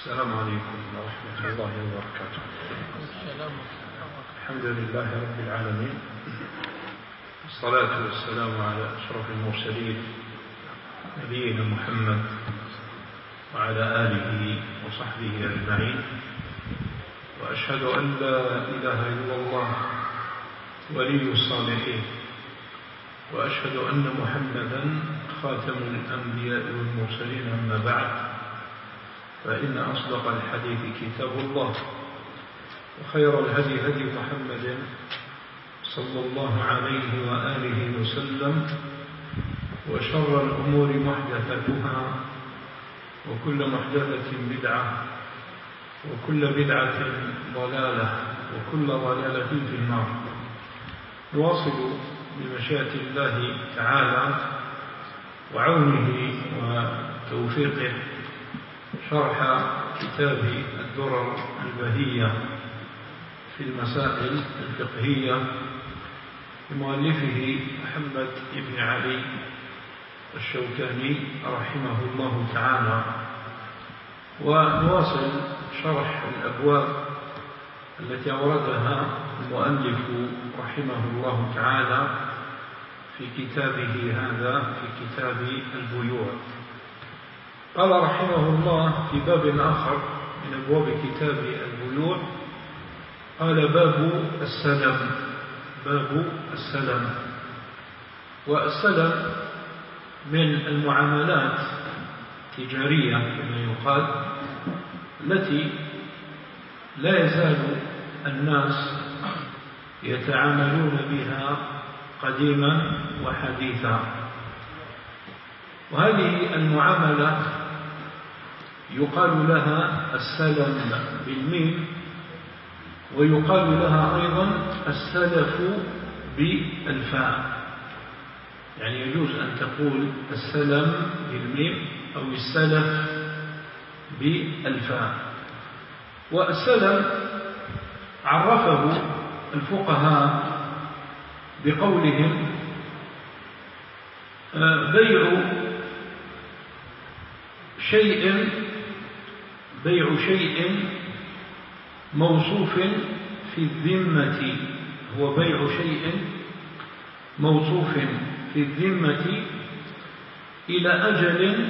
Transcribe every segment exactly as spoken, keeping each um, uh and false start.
السلام عليكم ورحمة الله وبركاته. الحمد لله رب العالمين، والصلاة والسلام على أشرف المرسلين نبينا محمد وعلى آله وصحبه أجمعين، وأشهد أن لا إله إلا الله ولي الصالحين، وأشهد أن محمدا خاتم الأنبياء والمرسلين. أما بعد، فإن أصدق الحديث كتاب الله، وخير الهدي هدي محمد صلى الله عليه وآله وسلم، وشر الأمور محدثاتها، وكل محدثة بدعة، وكل بدعة ضلالة، وكل ضلالة في النار. نواصل بمشيئة الله تعالى وعونه وتوفيقه شرح كتاب الدرر البهية في المسائل الفقهية لمؤلفه محمد بن علي الشوكاني رحمه الله تعالى. ونواصل شرح الأبواب التي أوردها المؤلف رحمه الله تعالى في كتابه هذا، في كتاب البيوع. قال رحمه الله في باب آخر من أبواب كتاب البيوع، قال باب السلم. باب السلم، والسلم من المعاملات التجارية كما يقال، التي لا يزال الناس يتعاملون بها قديما وحديثا. وهذه المعاملة يقال لها السلم بالميم، ويقال لها أيضا السلف بالفاء، يعني يجوز أن تقول السلم بالميم أو السلف بالفاء. والسلم عرفه الفقهاء بقولهم بيع شيء بيع شيء موصوف في الذمة، هو بيع شيء موصوف في الذمة إلى أجل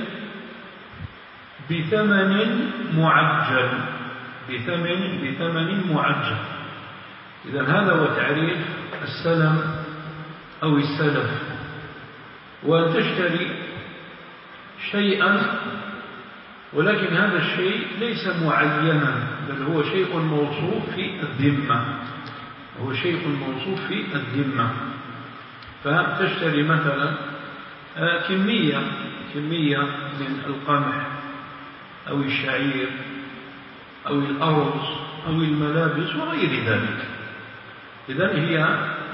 بثمن معجل، بثمن بثمن معجل. إذن هذا هو تعريف السلم أو السلف. وأن تشتري شيئا ولكن هذا الشيء ليس معينا، بل هو شيء موصوف في الذمة، هو شيء موصوف في الذمة. فتشتري مثلا كمية كمية من القمح أو الشعير أو الأرز أو الملابس وغير ذلك. إذن هي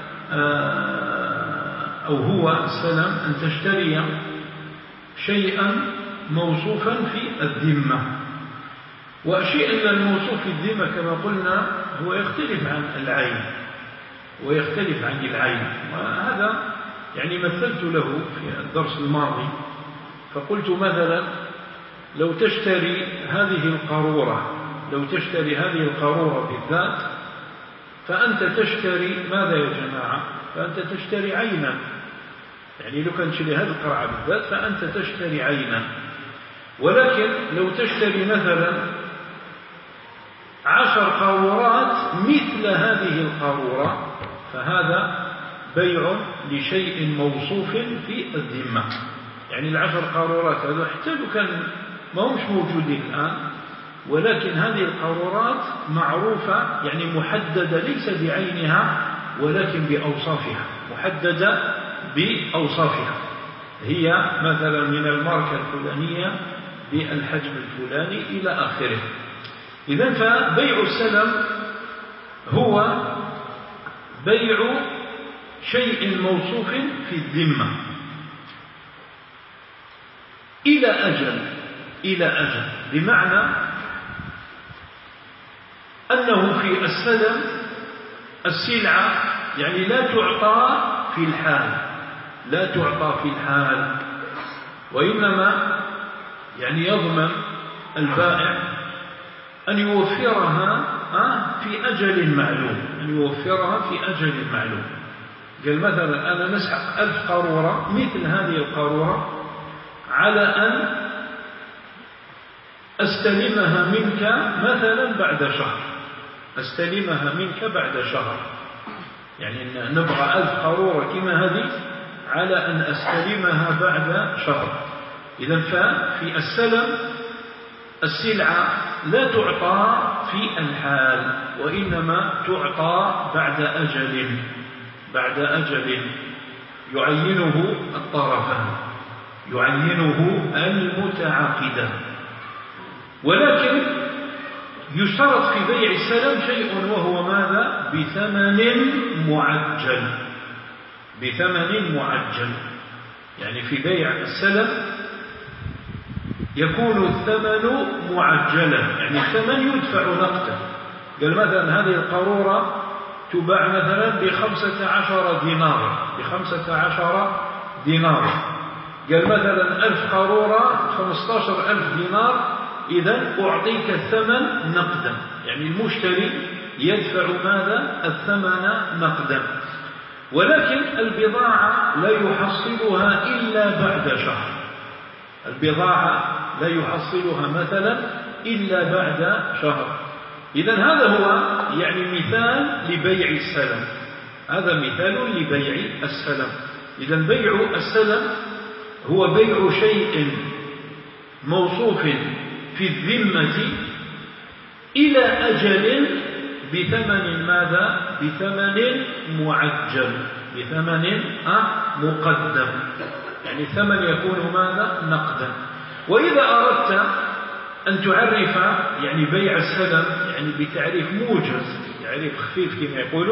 أو هو السلم أن تشتري شيئا موصوفا في الذمة. والشيء الموصوف في الذمة كما قلنا هو يختلف عن العين، ويختلف عن العين. وهذا يعني مثلت له في الدرس الماضي، فقلت مثلا لو تشتري هذه القارورة، لو تشتري هذه القارورة بالذات، فأنت تشتري ماذا يا جماعة؟ فأنت تشتري عينا، يعني لو كان تشتري هذه القرعة بالذات فأنت تشتري عينا. ولكن لو تشتري مثلا عشر قارورات مثل هذه القارورة، فهذا بيع لشيء موصوف في الذمة. يعني العشر قارورات هذا حتى لو كان ما همش موجودين الآن، ولكن هذه القارورات معروفة، يعني محددة ليس بعينها ولكن بأوصافها، محددة بأوصافها. هي مثلا من الماركة الفلانية بالحجم الفلاني إلى آخره. إذن فبيع السلم هو بيع شيء موصوف في الذمة إلى أجل، إلى أجل بمعنى أنه في السلم السلعة يعني لا تعطى في الحال، لا تعطى في الحال، وإنما يعني يضمن البائع أن يوفرها في أجل معلوم، أن يوفرها في أجل معلوم. قال مثلا أنا نسحق ألف قارورة مثل هذه القارورة على أن أستلمها منك مثلا بعد شهر، أستلمها منك بعد شهر، يعني نبغى ألف قارورة كما هذه على أن أستلمها بعد شهر. إذن ففي السلم السلعة لا تعطى في الحال، وإنما تعطى بعد أجل، بعد أجل يعينه الطرفان، يعينه المتعاقدان. ولكن يشترط في بيع السلم شيء، وهو ماذا؟ بثمن معجل، بثمن معجل. يعني في بيع السلم يكون الثمن معجلا، يعني الثمن يدفع نقدا. قال مثلا هذه القارورة تباع مثلا بخمسة عشر دينار، بخمسة عشر دينار. قال مثلا ألف قارورة خمسة عشر ألف دينار، إذن أعطيك الثمن نقدا، يعني المشتري يدفع ماذا؟ الثمن نقدا. ولكن البضاعة لا يحصلها إلا بعد شهر، البضاعة لا يحصلها مثلا إلا بعد شهر. إذن هذا هو يعني مثال لبيع السلم، هذا مثال لبيع السلم. إذن بيع السلم هو بيع شيء موصوف في الذمة إلى أجل بثمن ماذا؟ بثمن معجل، بثمن مقدم، يعني الثمن يكون ماذا؟ نقدا. وإذا أردت أن تعرف يعني بيع السلم يعني بتعريف موجز، تعريف خفيف كما يقولوا،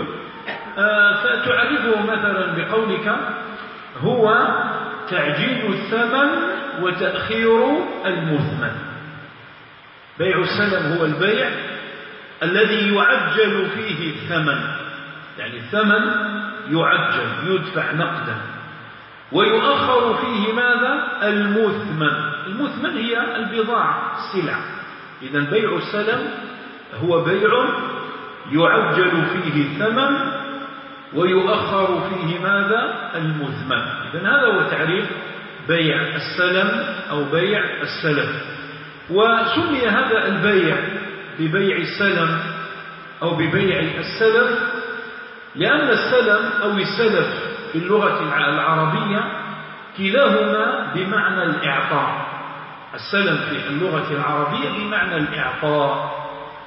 فتعرفه مثلا بقولك هو تعجيل الثمن وتأخير المثمن. بيع السلم هو البيع الذي يعجل فيه الثمن، يعني الثمن يعجل يدفع نقدا، ويؤخر فيه ماذا؟ المثمن. المثمن هي البضاعة السلع. إذن بيع السلم هو بيع يعجل فيه الثمن ويؤخر فيه ماذا؟ المثمن. إذن هذا هو تعريف بيع السلم أو بيع السلف. وسمي هذا البيع ببيع السلم أو ببيع السلف لأن السلم أو السلف في اللغة العربية كلاهما بمعنى الإعطاء. السلم في اللغة العربية بمعنى الإعطاء،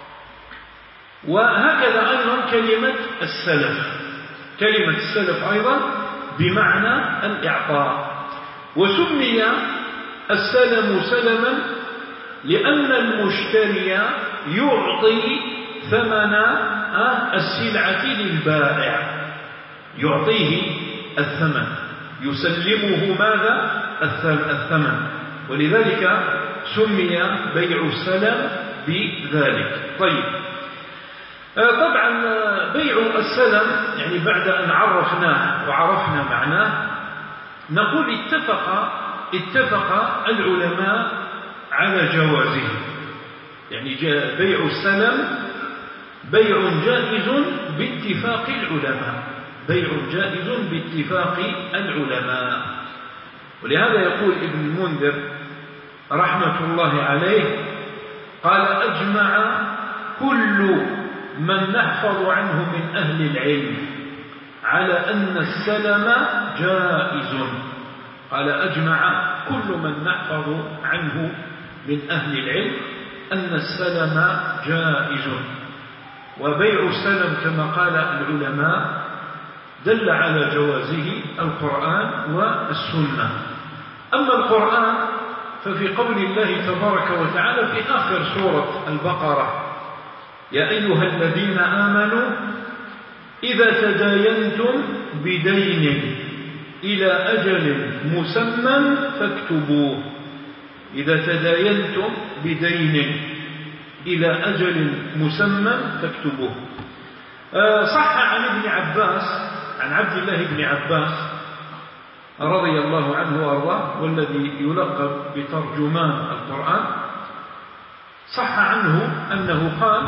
وهكذا أيضا كلمة السلف، كلمة السلف أيضا بمعنى الإعطاء. وسمي السلم سلما لأن المشتري يعطي ثمن السلعة للبائع، يعطيه الثمن، يسلمه ماذا؟ الثمن، ولذلك سمي بيع السلم بذلك. طيب، طبعا بيع السلم يعني بعد أن عرفناه وعرفنا معناه نقول اتفق اتفق العلماء على جوازه. يعني بيع السلم بيع جائز باتفاق العلماء، بيع جائز باتفاق العلماء. ولهذا يقول ابن المنذر رحمة الله عليه قال أجمع كل من نحفظ عنه من أهل العلم على أن السلم جائز. قال أجمع كل من نحفظ عنه من أهل العلم أن السلم جائز. وبيع السلم كما قال العلماء دل على جوازه القرآن والسنة. أما القرآن ففي قول الله تبارك وتعالى في آخر سورة البقرة يا أيها الذين آمنوا إذا تداينتم بدين إلى أجل مسمى فاكتبوه. إذا تداينتم بدين إلى أجل مسمى فاكتبوه. صح عن ابن عباس، عن عبد الله بن عباس رضي الله عنه وارضاه، والذي يلقب بترجمان القرآن، صح عنه أنه قال: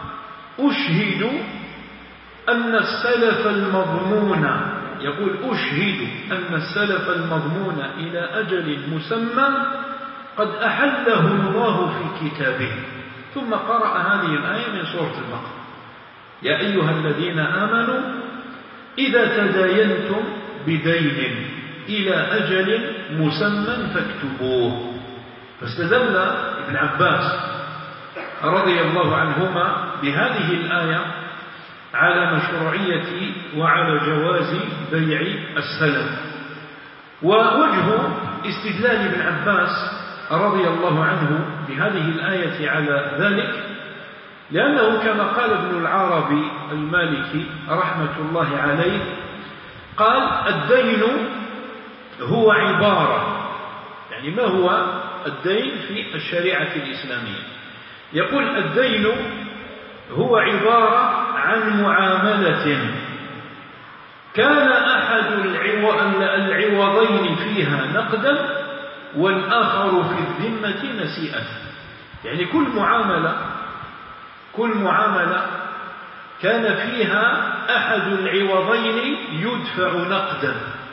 أشهد أن السلف المضمون، يقول أشهد أن السلف المضمون إلى أجل مسمى قد أحله الله في كتابه. ثم قرأ هذه الآية من سورة البقرة: يا أيها الذين آمنوا إذا تداينتم بدين إلى أجل مسمى فاكتبوه. فاستدل ابن عباس رضي الله عنهما بهذه الآية على مشروعية وعلى جواز بيع السلم. ووجه استدلال ابن عباس رضي الله عنه بهذه الآية على ذلك لأنه كما قال ابن العربي المالكي رحمة الله عليه، قال: الدين هو عبارة، يعني ما هو الدين في الشريعة الإسلامية؟ يقول: الدين هو عبارة عن معاملة كان أحد العوضين فيها نقدا والآخر في الذمة نسيئة. يعني كل معاملة كل معاملة كان فيها أحد العوضين يدفع نقدا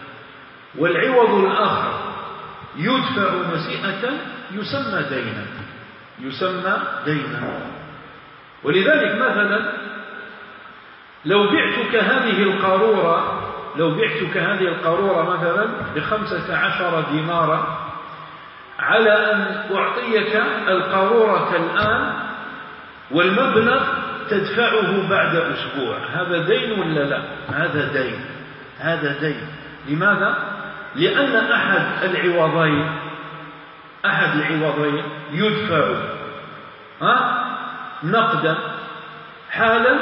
والعوض الآخر يدفع نسيئة يسمى دينا يسمى دينا ولذلك مثلا لو بعتك هذه القارورة لو بعتك هذه القارورة مثلا بخمسة عشر دينارا على أن أعطيك القارورة الآن والمبلغ تدفعه بعد أسبوع، هذا دين ولا لا؟ هذا دين هذا دين لماذا؟ لأن أحد العوضين أحد العوضين يدفع ها نقدا حالا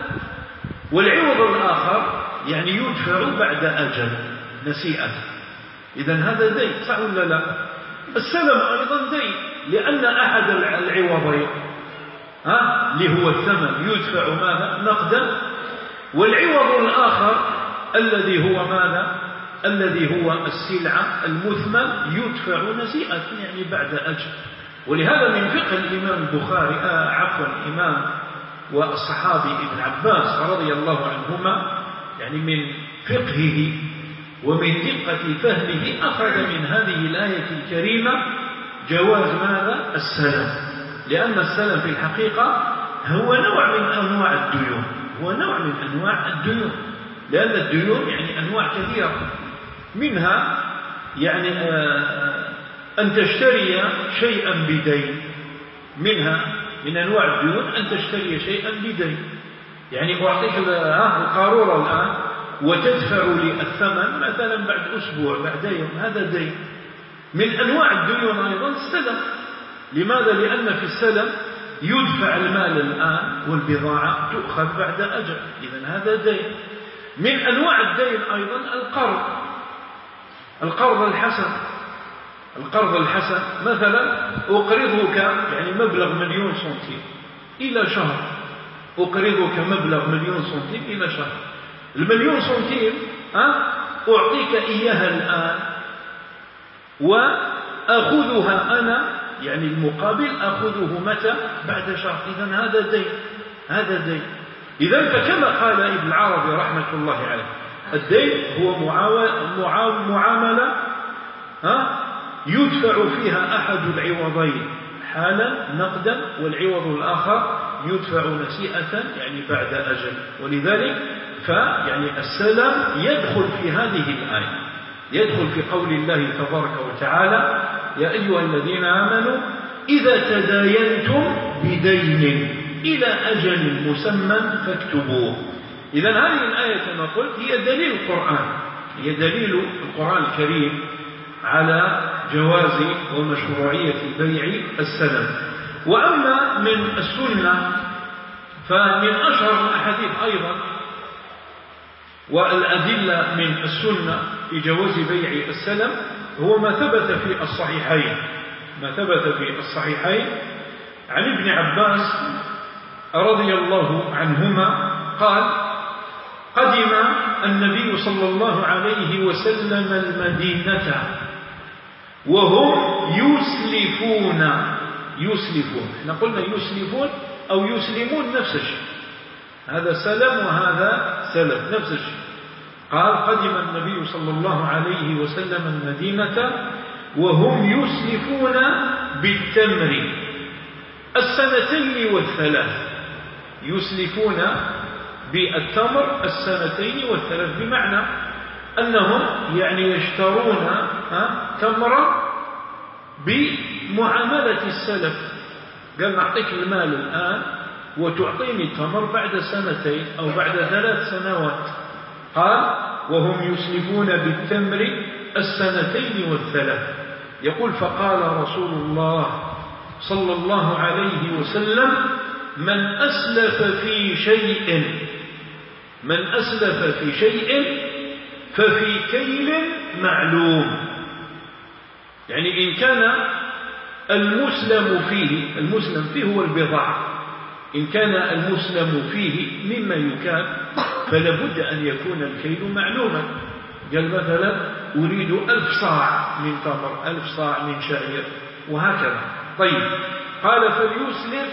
والعوض الآخر يعني يدفع بعد أجل نسيئة. إذن هذا دين، صح ولا لا؟ السلم أيضا دين لأن أحد العوضين ها اللي هو الثمن يدفع ماذا؟ نقدا، والعوض الآخر الذي هو ماذا؟ الذي هو السلعة المثمن يدفع نسيئة يعني بعد أجل. ولهذا من فقه الإمام البخاري آه عفوا الإمام والصحابي ابن عباس رضي الله عنهما، يعني من فقهه ومن دقة فهمه أخذ من هذه الآية الكريمة جواز ماذا؟ السلم، لأن السلم في الحقيقة هو نوع من أنواع الديون هو نوع من أنواع الديون لأن الديون يعني أنواع كثيرة، منها يعني آه أن تشتري شيئا بدين، منها من أنواع الديون أن تشتري شيئا بدين، يعني أعطيك القارورة الآن وتدفع لي الثمن مثلا بعد أسبوع بعد يوم، هذا دين. من أنواع الديون أيضا السلم، لماذا؟ لأن في السلم يدفع المال الآن والبضاعة تؤخذ بعد أجل، إذن هذا دين. من أنواع الدين أيضا القرض القرض الحسن القرض الحسن مثلا أقرضك يعني مبلغ مليون سنتيم إلى شهر، أقرضك مبلغ مليون سنتيم إلى شهر. المليون سنتيم أه؟ أعطيك إياها الآن وأخذها أنا يعني المقابل أخذه متى؟ بعد شهر، إذن هذا دين هذا دين. إذن فكما قال ابن العربي رحمة الله عليه الدين هو معاملة ها يدفع فيها أحد العوضين حالا نقدا والعوض الآخر يدفع نسيئة يعني بعد أجل. ولذلك فيعني السلم يدخل في هذه الآية، يدخل في قول الله تبارك وتعالى: يا أيها الذين آمنوا إذا تداينتم بدين إلى أجل مسمى فاكتبوه. إذن هذه الآية كما قلت هي دليل القرآن هي دليل القرآن الكريم على جواز ومشروعية بيع السلم. وأما من السنة فمن أشهر الأحاديث أيضا والأدلة من السنة في جواز بيع السلم هو ما ثبت في الصحيحين ما ثبت في الصحيحين عن ابن عباس رضي الله عنهما قال: قدم النبي صلى الله عليه وسلم المدينة وهم يسلفون يسلفون. احنا قلنا يسلفون أو يسلمون نفس الشيء، هذا سلم وهذا سلف نفس الشيء. قال قدم النبي صلى الله عليه وسلم المدينة وهم يسلفون بالتمر السنتين والثلاث، يسلفون بالتمر السنتين والثلاث، بمعنى أنهم يعني يشترون تمرا بمعاملة السلف. قال نعطيك المال الآن وتعطيني التمر بعد سنتين أو بعد ثلاث سنوات. قال وهم يسلفون بالتمر السنتين والثلاث. يقول فقال رسول الله صلى الله عليه وسلم من أسلف في شيء من أسلف في شيء ففي كيل معلوم. يعني إن كان المسلم فيه، المسلم فيه هو البضاعة، إن كان المسلم فيه مما يكال فلابد أن يكون الكيل معلوما. قال مثلا أريد ألف صاع من تمر، ألف صاع من شعير، وهكذا. طيب قال فليسلف،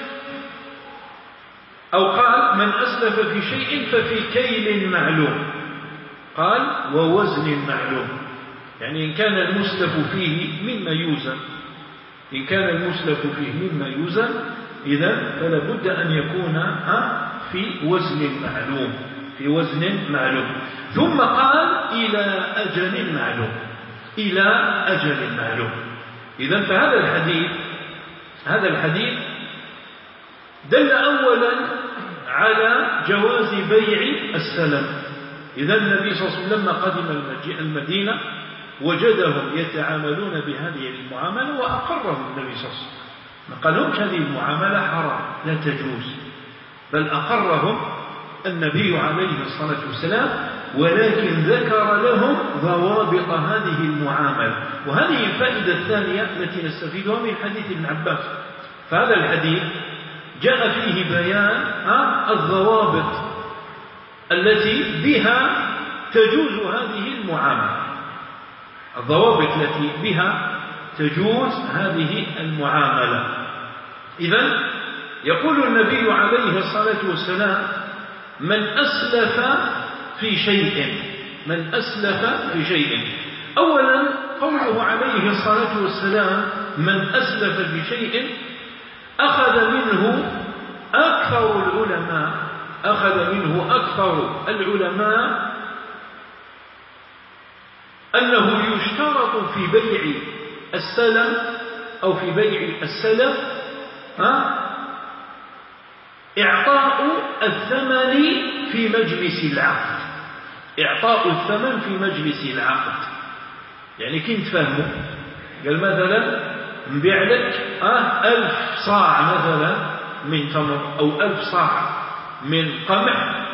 أو قال من أسلف في شيء ففي كيل معلوم، قال ووزن معلوم. يعني إن كان المسلف فيه مما يوزن، إن كان المسلف فيه مما يوزن إذن فلا بد أن يكون في وزن معلوم، في وزن معلوم. ثم قال إلى أجل معلوم، إلى أجل معلوم. إذن فهذا الحديث هذا الحديث دل أولا على جواز بيع السلم. إذا النبي صلى الله عليه وسلم لما قدم المدينة وجدهم يتعاملون بهذه المعاملة وأقرهم النبي صلى الله عليه وسلم، ما قالهمش هذه المعاملة حرام لا تجوز، بل أقرهم النبي عليه الصلاة والسلام، ولكن ذكر لهم ضوابط هذه المعاملة. وهذه الفائدة الثانية التي نستفيدها من حديث ابن عباس. فهذا الحديث جاء فيه بيان الضوابط التي بها تجوز هذه المعاملة، الضوابط التي بها تجوز هذه المعاملة. إذن يقول النبي عليه الصلاة والسلام من أسلف في شيء، من أسلف في شيء. أولا قوله عليه الصلاة والسلام من أسلف في شيء أخذ منه أكثر العلماء أخذ منه أكثر العلماء أنه يشترط في بيع السلم أو في بيع السلف إعطاء الثمن في مجلس العقد، إعطاء الثمن في مجلس العقد. يعني كنت فهمه قال مثلا نبيع لك آه ألف صاع مثلا من تمر أو ألف صاع من قمح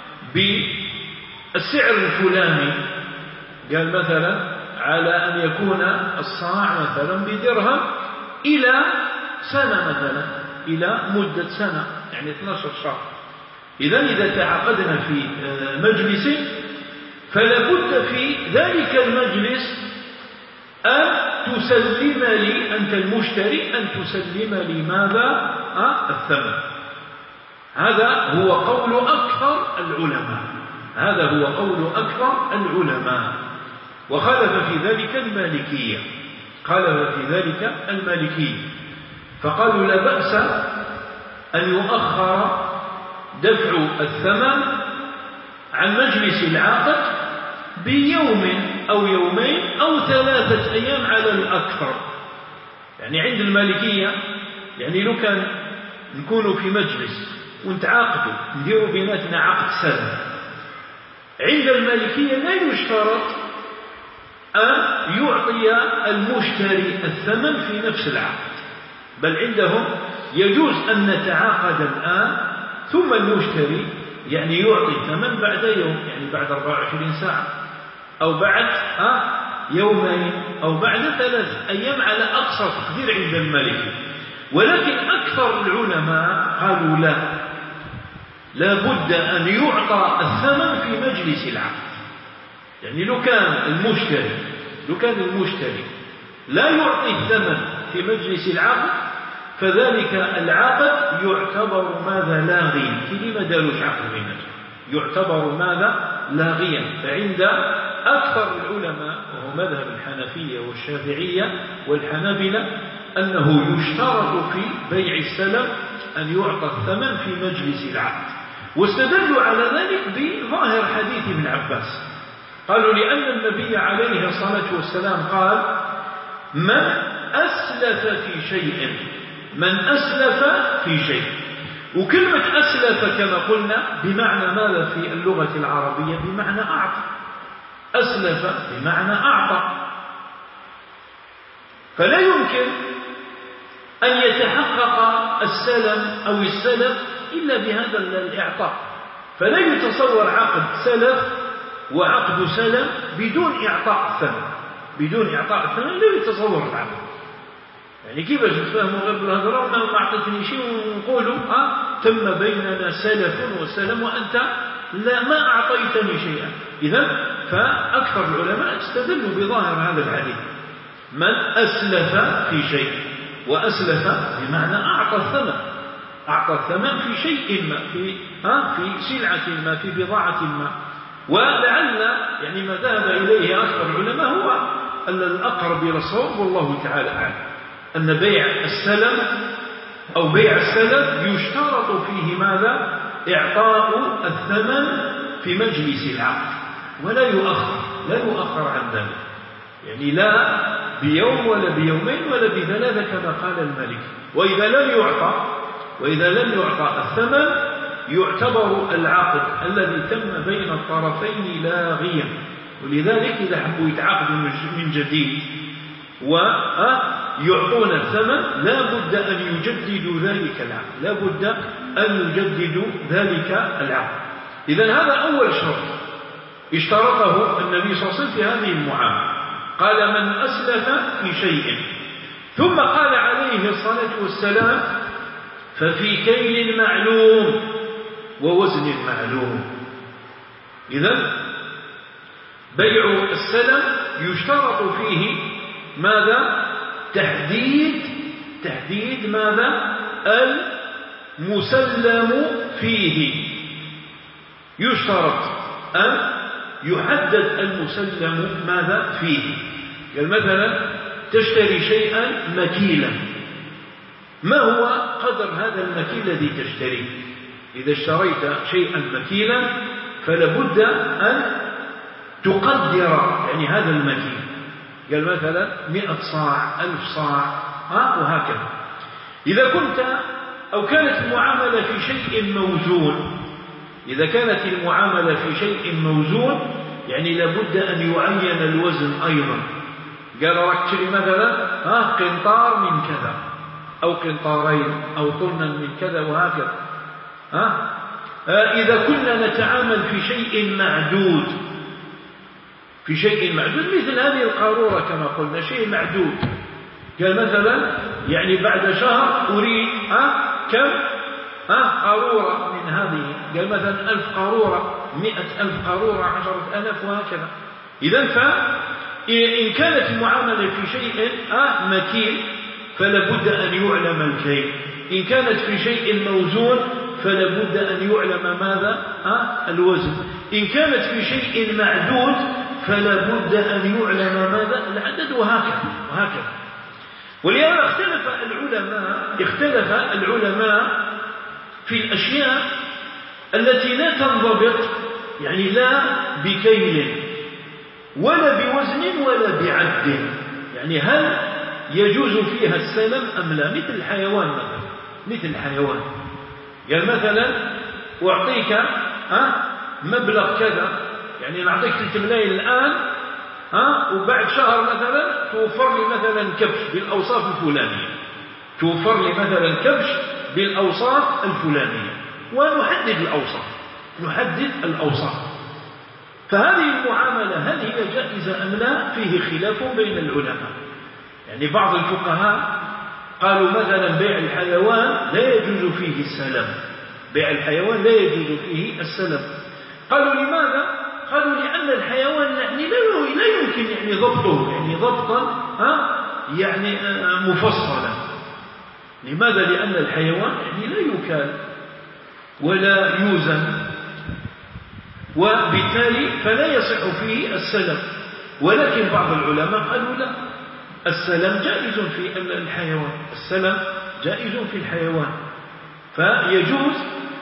بالسعر الفلاني، قال مثلا على أن يكون الصاع مثلا بدرهم إلى سنة مثلا، إلى مدة سنة يعني اثني عشر شهر. إذا إذا تعاقدنا في مجلس فلا بد في ذلك المجلس أن تسلم لي أنت المشتري، أن تسلم لي ماذا؟ أه؟ الثمن. هذا هو قول أكثر العلماء، هذا هو قول أكثر العلماء. وخالف في ذلك المالكية، خالف في ذلك المالكية فقالوا لا بأس أن يؤخر دفع الثمن عن مجلس العقد بيوم أو يومين أو ثلاثة أيام على الأكثر. يعني عند المالكية يعني لو كان نكونوا في مجلس ونتعاقدوا نديروا بيناتنا عقد سنة، عند المالكية لا يشترط أن يعطي المشتري الثمن في نفس العقد، بل عندهم يجوز أن نتعاقد الآن ثم المشتري يعني يعطي الثمن بعد يوم، يعني بعد أربع وعشرين ساعة أو بعد ها يومين أو بعد ثلاث أيام على أقصى تقدير عند المالكية. ولكن أكثر العلماء قالوا لا، لا بد أن يعطى الثمن في مجلس العقد. يعني لو كان المشتري لو كان المشتري لا يعطي الثمن في مجلس العقد فذلك العقد يعتبر ماذا لاغيا كلمة دالوش عقد بينته يعتبر ماذا لاغيا. فعند أكثر العلماء وهو مذهب الحنفية والشافعية والحنابلة أنه يشترط في بيع السلم أن يعطى الثمن في مجلس العقد، واستدلوا على ذلك بظاهر حديث ابن عباس. قالوا لأن النبي عليه الصلاة والسلام قال من أسلف في شيء من أسلف في شيء وكلمة أسلف كما قلنا بمعنى ماذا في اللغة العربية؟ بمعنى أعطى. أسلف بمعنى أعطى، فلا يمكن أن يتحقق السلم أو السلف إلا بهذا الإعطاء. فلا يتصور عقد سلف وعقد سلم بدون إعطاء الثمن. بدون إعطاء الثمن لا يتصور العقد. يعني كيفاش نتفاهموا غير بالهضره ما اعطيتني شيء ونقولوا اه تم بيننا سلف وسلم وانت لا ما اعطيتني شيئا. اذا فاكثر العلماء استدلوا بظاهر هذا الحديث من اسلف في شيء، واسلف بمعنى اعطى الثمن اعطى الثمن في شيء ما في ها في سلعه ما في بضاعه ما. ولعل يعني ما ذهب اليه اكثر العلماء هو الاقرب الى الصواب والله تعالى اعلم، أن بيع السلم أو بيع السلف يشترط فيه ماذا؟ إعطاء الثمن في مجلس العقد ولا يؤخر لا يؤخر عن ذلك، يعني لا بيوم ولا بيومين ولا بثلاثة كما قال الملك. وإذا لم يعطى وإذا لم يعطى الثمن يعتبر العقد الذي تم بين الطرفين لاغيا. ولذلك إذا حبوا يتعاقدوا من جديد ويعطون الثمن لا بد أن يجددوا ذلك العقد لا بد أن يجددوا ذلك العقد. إذن هذا أول شرط اشترطه النبي صلى الله عليه وسلم في هذه المعاملة. قال من أسلف في شيء، ثم قال عليه الصلاة والسلام ففي كيل معلوم ووزن معلوم. إذن بيع السلم يشترط فيه ماذا؟ تحديد تحديد ماذا؟ المسلم فيه. يشترط أن يحدد المسلم ماذا فيه. قال مثلا تشتري شيئا مكيلا، ما هو قدر هذا المكيل الذي تشتريه؟ إذا اشتريت شيئا مكيلا فلابد أن تقدر يعني هذا المكيل. قال مثلا مئة صاع ألف صاع ها وهكذا. إذا كنت أو كانت المعاملة في شيء موزون إذا كانت المعاملة في شيء موزون يعني لابد أن يعين الوزن أيضا. قال راك تشتري مثلا ها قنطار من كذا أو قنطارين أو طنا من كذا وهكذا. ها إذا كنا نتعامل في شيء معدود في شيء معدود مثل هذه القارورة كما قلنا شيء معدود. قال مثلا يعني بعد شهر أريد ها كم ها قارورة من هذه. قال مثلا ألف قارورة مئة ألف قارورة عشرة ألاف وهكذا. إذن فإن كانت المعاملة في شيء ها مكيل فلابد أن يعلم الكيل. إن كانت في شيء موزون فلابد أن يعلم ماذا ها الوزن. إن كانت في شيء معدود فلا بد أن يعلم ماذا العدد وهكذا وهكذا. ولهذا اختلف العلماء اختلف العلماء في الأشياء التي لا تنضبط يعني لا بكيل ولا بوزن ولا بعد. يعني هل يجوز فيها السلم أم لا؟ مثل الحيوان مثلا مثل الحيوان قال مثلا أعطيك ها مبلغ كذا يعني نعطيك ثلاث ملايين الآن ها وبعد شهر مثلا توفر لي مثلا كبش بالأوصاف الفلانية توفر لي مثلا كبش بالأوصاف الفلانية ونحدد الأوصاف نحدد الأوصاف. فهذه المعاملة هل هي جائزة أم لا؟ فيه خلاف بين العلماء. يعني بعض الفقهاء قالوا مثلا بيع الحيوان لا يجوز فيه السلم بيع الحيوان لا يجوز فيه السلم. قالوا لماذا؟ قالوا لأن الحيوان يعني لا يمكن يعني ضبطه يعني ضبطا ها يعني مفصلا. لماذا؟ لأن الحيوان يعني لا يكال ولا يوزن، وبالتالي فلا يصح فيه السلم. ولكن بعض العلماء قالوا لا، السلم جائز في الحيوان، السلم جائز في الحيوان، فيجوز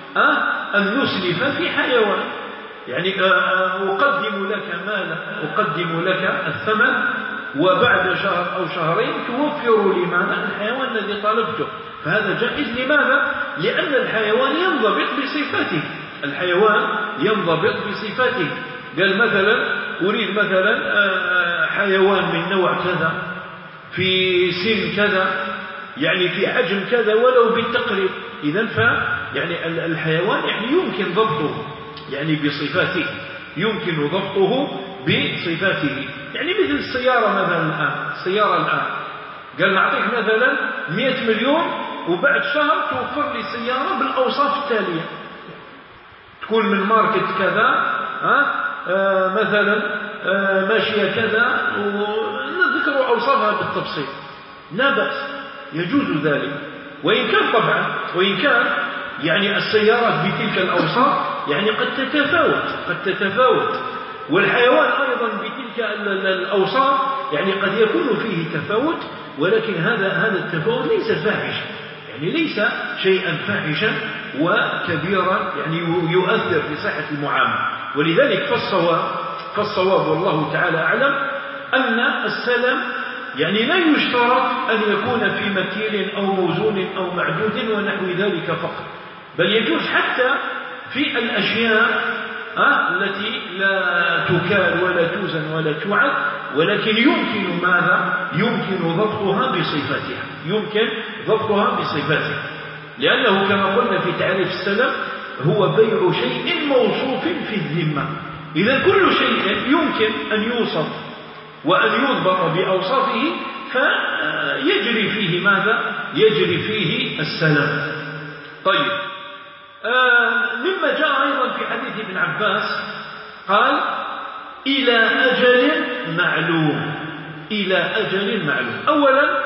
أن نسلف في حيوان. يعني أقدم لك مالا، أقدم لك الثمن، وبعد شهر أو شهرين توفر لي مالا الحيوان الذي طلبته، فهذا جائز. لماذا؟ لأن الحيوان ينضبط بصفاته، الحيوان ينضبط بصفاته. قال مثلا أريد مثلا حيوان من نوع كذا، في سن كذا، يعني في حجم كذا، ولو بالتقريب. إذن ف يعني الحيوان يعني يمكن ضبطه يعني بصفاته، يمكن ضبطه بصفاته. يعني مثل السيارة مثلا الآن، السيارة الآن قال نعطيك مثلا مئة مليون، وبعد شهر توفر لي سيارة بالأوصاف التالية، تكون من ماركت كذا، ها آه مثلا آه ماشية كذا، ونذكر أوصافها بالتفصيل، لا بأس، يجوز ذلك. وإن كان طبعا وإن كان يعني السيارات بتلك الأوصاف يعني قد تتفاوت قد تتفاوت والحيوان أيضا بتلك الأوصاف يعني قد يكون فيه تفاوت، ولكن هذا هذا التفاوت ليس فاحشا، يعني ليس شيئا فاحشا وكبيرا يعني يؤثر في صحة المعاملة. ولذلك فالصواب فالصواب والله تعالى أعلم أن السلم يعني لا يشترط أن يكون في مكيل أو موزون أو معدود ونحو ذلك فقط، بل يجوز حتى في الأشياء أه التي لا تكال ولا توزن ولا تعد، ولكن يمكن ماذا؟ يمكن ضبطها بصفاتها، يمكن ضبطها بصفاتها، لأنه كما قلنا في تعريف السلم هو بيع شيء موصوف في الذمة. إذا كل شيء يمكن أن يوصف وأن يضبط بأوصافه فيجري فيه ماذا؟ يجري فيه السلم. طيب، آه مما جاء أيضا في حديث ابن عباس قال إلى أجل معلوم، إلى أجل معلوم. أولا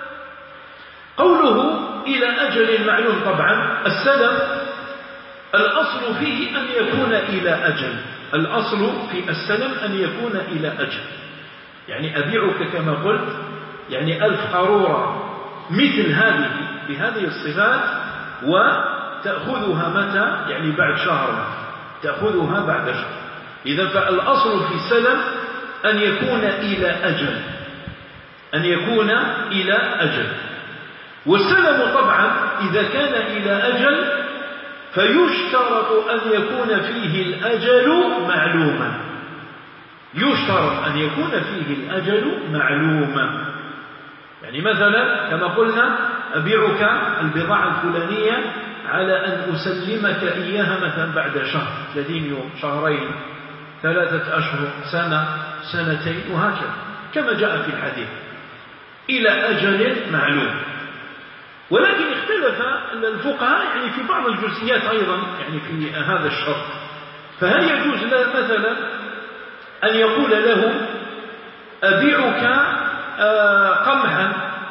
قوله إلى أجل معلوم، طبعا السلم الأصل فيه أن يكون إلى أجل، الأصل في السلم أن يكون إلى أجل. يعني أبيعك كما قلت يعني ألف قارورة مثل هذه بهذه الصفات، وتأخذها متى؟ يعني بعد شهر، تأخذها بعد شهر. إذا فالأصل في السلم أن يكون إلى أجل، أن يكون إلى أجل. والسلم طبعا إذا كان إلى أجل فيشترط أن يكون فيه الأجل معلوما، يشترط أن يكون فيه الأجل معلوما. يعني مثلا كما قلنا أبيعك البضاعة الفلانية على أن أسلمك إياها مثلا بعد شهر، ثلاثين يوم، شهرين، ثلاثة أشهر، سنة، سنتين، وهكذا كما جاء في الحديث إلى أجل معلوم. ولكن اختلف الفقهاء يعني في بعض الجزئيات أيضا يعني في هذا الشرط. فهل يجوز له مثلا أن يقول له أبيعك قمحا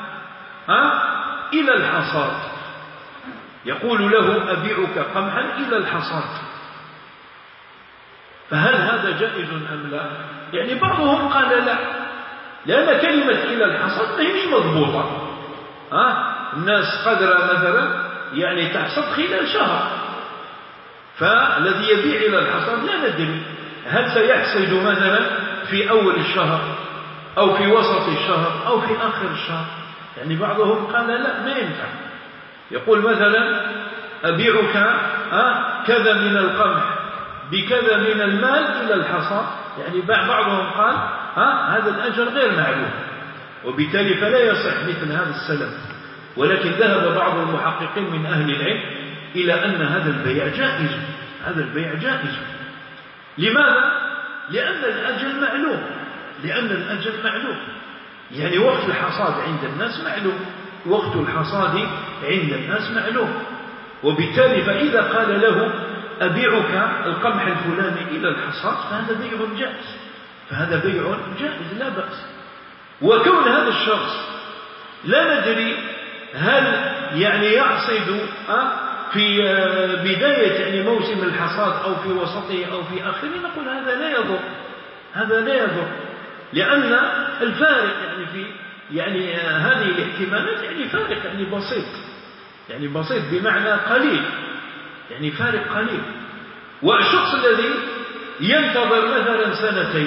إلى الحصاد، يقول له أبيعك قمحا إلى الحصاد، فهل هذا جائز أم لا؟ يعني بعضهم قال لا، لأن كلمة إلى الحصاد ما هيش مضبوطة. ها الناس قدر مثلا يعني تحصد خلال شهر، فالذي يبيع إلى الحصاد لا ندري هل سيحصد مثلا في أول الشهر أو في وسط الشهر أو في آخر الشهر. يعني بعضهم قال لا، ما ينفع. يقول مثلا أبيعك ها كذا من القمح بكذا من المال إلى الحصاد، يعني بعضهم قال ها هذا الأجر غير معلوم، وبالتالي فلا يصح مثل هذا السلم. ولكن ذهب بعض المحققين من أهل العلم إلى أن هذا البيع جائز، هذا البيع جائز. لماذا؟ لأن الأجل معلوم، لأن الأجل معلوم، يعني وقت الحصاد عند الناس معلوم، وقت الحصاد عند الناس معلوم. وبالتالي فإذا قال له أبيعك القمح الفلاني إلى الحصاد فهذا بيع جائز، فهذا بيع جائز لا بأس. وكون هذا الشخص لا ندري هل يعني يحصد في بداية يعني موسم الحصاد أو في وسطه أو في آخره، نقول هذا لا يضر، هذا لا يضر، لأن الفارق يعني في يعني هذه الاحتمالات يعني فارق يعني بسيط، يعني بسيط بمعنى قليل، يعني فارق قليل. والشخص الذي ينتظر مثلا سنتين،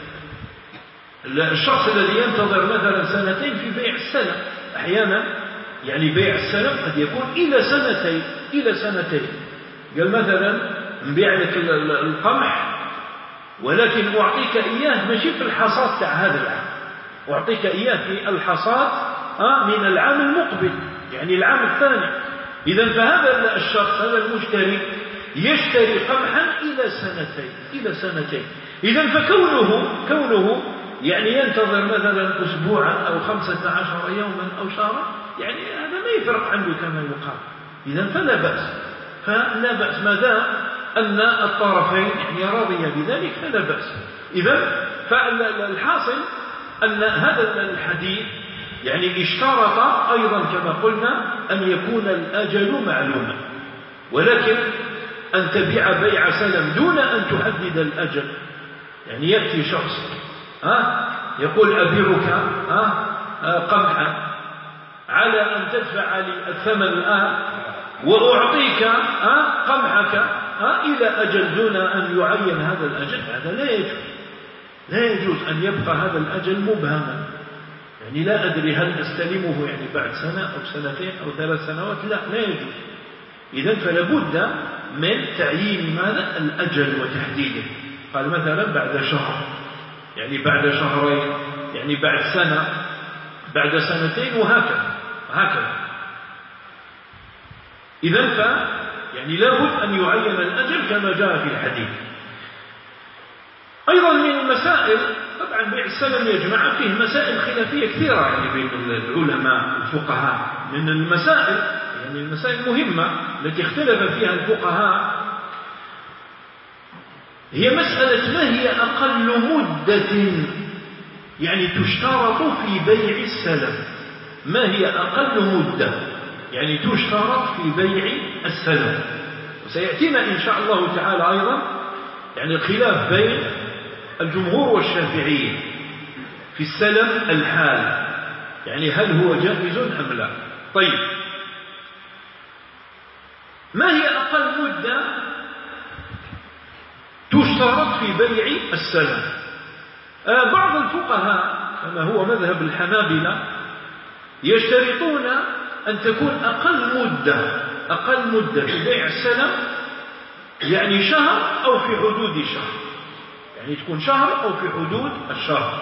الشخص الذي ينتظر مثلا سنتين في بيع السلم، أحيانا يعني بيع السلم قد يكون إلى سنتين إلى سنتين قال مثلا نبيع لك القمح ولكن أعطيك إياه ماشي في الحصاد تاع هذا العام، أعطيك إياه في الحصاد من العام المقبل، يعني العام الثاني. إذا فهذا الشخص هذا المشتري يشتري قمحا إلى سنتين إلى سنتين. إذا فكونه كونه يعني ينتظر مثلا أسبوعا أو خمسة عشر يوما أو شهرا، يعني هذا ما يفرق عنه كما يقال. إذا فلا بأس، فلا بأس ما دام أن الطرفين يعني راضيا بذلك فلا بأس. إذا فالحاصل أن هذا الحديث يعني اشترط أيضا كما قلنا أن يكون الأجل معلوما، ولكن أن تبيع بيع سلم دون أن تحدد الأجل. يعني يأتي شخص ها يقول أبيعك ها قمحا على أن تدفع لي الثمن الآن وأعطيك ها قمحك ها إلى أجل دون أن يعين هذا الأجل، هذا لا يجوز، لا يجوز أن يبقى هذا الأجل مبهما. يعني لا أدري هل أستلمه يعني بعد سنة أو سنتين أو ثلاث سنوات، لا لا يجوز. إذن فلا بد من تعيين ماذا الأجل وتحديده. قال مثلا بعد شهر، يعني بعد شهرين، يعني بعد سنة، بعد سنتين، وهكذا وهكذا. إذن ف يعني لا بد أن يعين الأجل كما جاء في الحديث. أيضا من المسائل، طبعا بيع السلم يا جماعة فيه مسائل خلافية كثيرة يعني بين العلماء الفقهاء. من المسائل يعني المسائل المهمة التي اختلف فيها الفقهاء هي مسألة ما هي أقل مدة يعني تشترط في بيع السلم، ما هي أقل مدة يعني تشترط في بيع السلم. وسيأتينا إن شاء الله تعالى أيضا يعني الخلاف بين الجمهور والشافعية في السلم الحال، يعني هل هو جائز أم لا. طيب، ما هي أقل مدة تشترط في بيع السلم؟ آه بعض الفقهاء كما هو مذهب الحنابلة يشترطون أن تكون أقل مدة أقل مدة في بيع السلم يعني شهر أو في حدود شهر، يعني تكون شهر أو في حدود الشهر.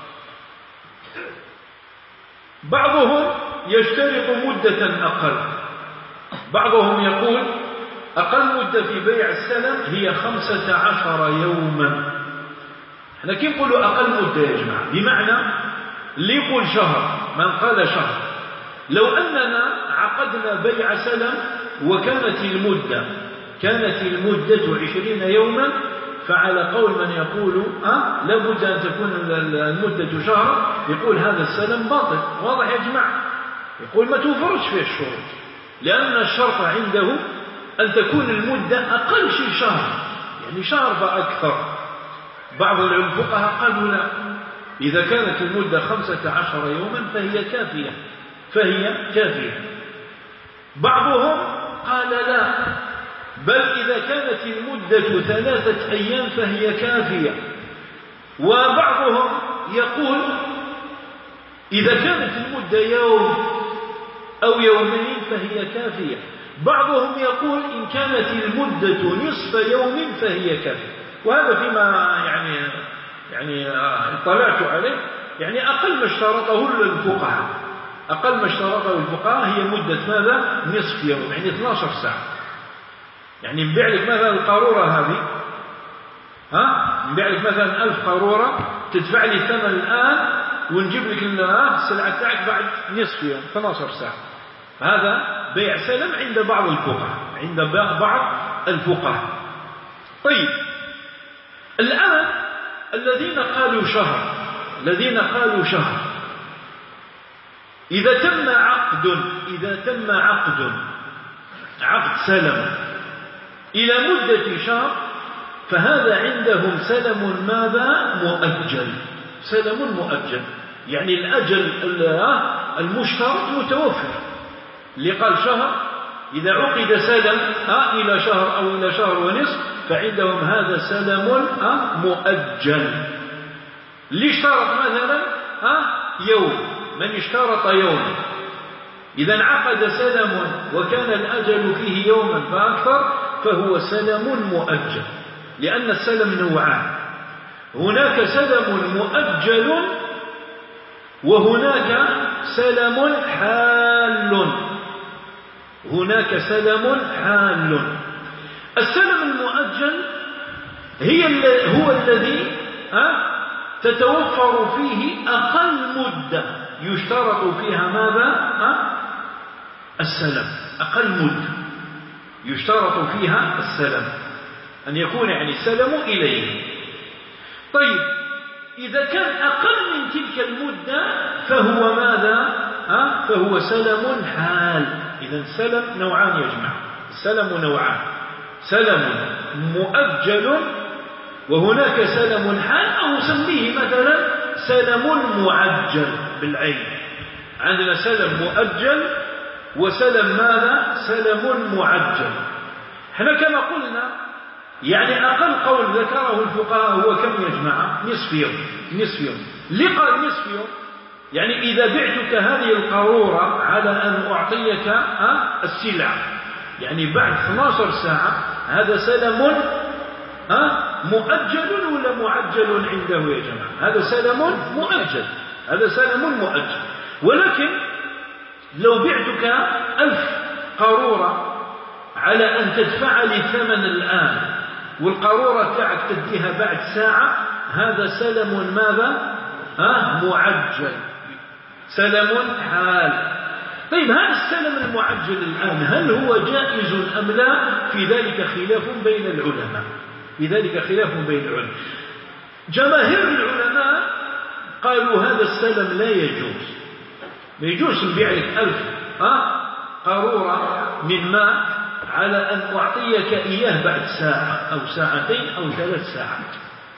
بعضهم يشترط مدة أقل، بعضهم يقول أقل مدة في بيع السلم هي خمسة عشر يوما. احنا كيف نقولوا أقل مدة يا جماعة؟ بمعنى اللي يقول شهر، من قال شهر، لو أننا عقدنا بيع سلم وكانت المدة كانت المدة عشرين يوما، فعلى قول من يقول أه لابد أن تكون المدة شهر، يقول هذا السلم باطل. واضح يا جماعة؟ يقول ما توفرش فيه الشروط، لأن الشرط عنده أن تكون المدة أقل شيء شهر، يعني شهر فأكثر. بعض الفقهاء قالوا لا، إذا كانت المدة خمسة عشر يوما فهي كافية فهي كافية. بعضهم قال لا، بل إذا كانت المدة ثلاثة أيام فهي كافية. وبعضهم يقول إذا كانت المدة يوم أو يومين فهي كافية. بعضهم يقول إن كانت المدة نصف يوم فهي كافية. وهذا فيما يعني يعني اطلعت عليه، يعني أقل ما اشترطه الفقهاء أقل ما اشترطه الفقهاء هي مدة ماذا؟ نصف يوم، يعني اثنتي عشرة ساعة. يعني نبيع لك مثلا القارورة هذه، ها نبيع لك مثلا ألف قارورة، تدفع لي الثمن الآن ونجيب لك السلعة تاعك بعد نصف يوم، اثنتي عشرة ساعة. هذا بيع سلم عند بعض الفقهاء عند بعض الفقهاء. طيب، الآن الذين قالوا شهر الذين قالوا شهر إذا تم عقد إذا تم عقد عقد سلم إلى مدة شهر فهذا عندهم سلم ماذا؟ مؤجل. سلم مؤجل يعني الأجل المشترط متوفر. اللي قال شهر إذا عقد سلم إلى شهر أو إلى شهر ونصف فعندهم هذا سلم مؤجل. اللي اشترط مثلا يوم، من اشترط يوما إذا عقد سلم وكان الأجل فيه يوما فأكثر فهو سلم مؤجل، لأن السلم نوعان، هناك سلم مؤجل وهناك سلم حال. هناك سلم حال. السلم المؤجل هي هو الذي تتوفر فيه أقل مدة يشترط فيها ماذا؟ السلم. أقل مدة يشترط فيها السلم أن يكون يعني السلم إليه. طيب إذا كان أقل من تلك المدة فهو ماذا؟ أه؟ فهو سلم حال. إذا السلم نوعان يا جماعة، السلم نوعان، سلم مؤجل وهناك سلم حال، أو نسميه مثلا سلم معجل بالعين. عندنا سلم مؤجل وسلم ماذا؟ سلم معجل. احنا كما قلنا يعني أقل قول ذكره الفقهاء هو كم يا جماعة؟ نصف يوم. نصف يوم. ليه قال نصف يوم؟ يعني إذا بعتك هذه القارورة على أن أعطيك السلع يعني بعد اثنتي عشرة ساعة، هذا سلم مؤجل ولا معجل عنده يا جماعة؟ هذا سلم مؤجل، هذا سلم مؤجل. ولكن لو بعتك ألف قارورة على أن تدفع لي ثمن الآن والقارورة تاعك تديها بعد ساعة، هذا سلم ماذا؟ ها؟ معجل، سلم حال. طيب هذا السلم المعجل الآن هل هو جائز أم لا؟ في ذلك خلاف بين العلماء، في ذلك خلاف بين العلماء. جماهير العلماء قالوا هذا السلم لا يجوز، ما يجوز نبيع لك ألف ها قارورة من ماء على أن أعطيك إياه بعد ساعة أو ساعتين أو ثلاث ساعات.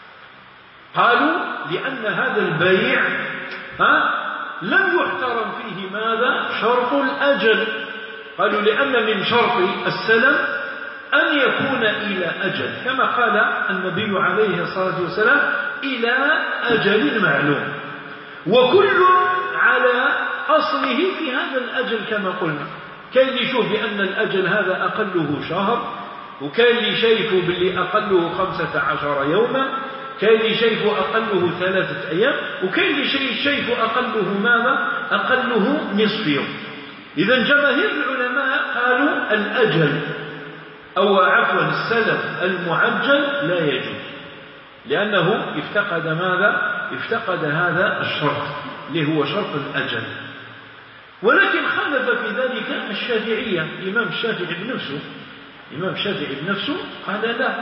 قالوا لأن هذا البيع ها لم يحترم فيه ماذا؟ شرط الأجل. قالوا لأن من شرط السلم أن يكون إلى أجل، كما قال النبي عليه الصلاة والسلام إلى أجل معلوم، وكل على أصله في هذا الأجل كما قلنا. كان اللي يشوف بأن الأجل هذا أقله شهر، وكان اللي شايفه باللي أقله خمسة عشر يوما، كان اللي شايفه أقله ثلاثة أيام، وكان اللي شايفه أقله ماذا؟ أقله نصف يوم. إذن جماهير العلماء قالوا الأجل أو عفوا السلم المعجل لا يجوز، لأنه افتقد ماذا؟ افتقد هذا الشرط اللي هو شرط الأجل. ولكن خالف في ذلك الشافعية. الإمام الشافعي بنفسه الإمام الشافعي بنفسه قال لا،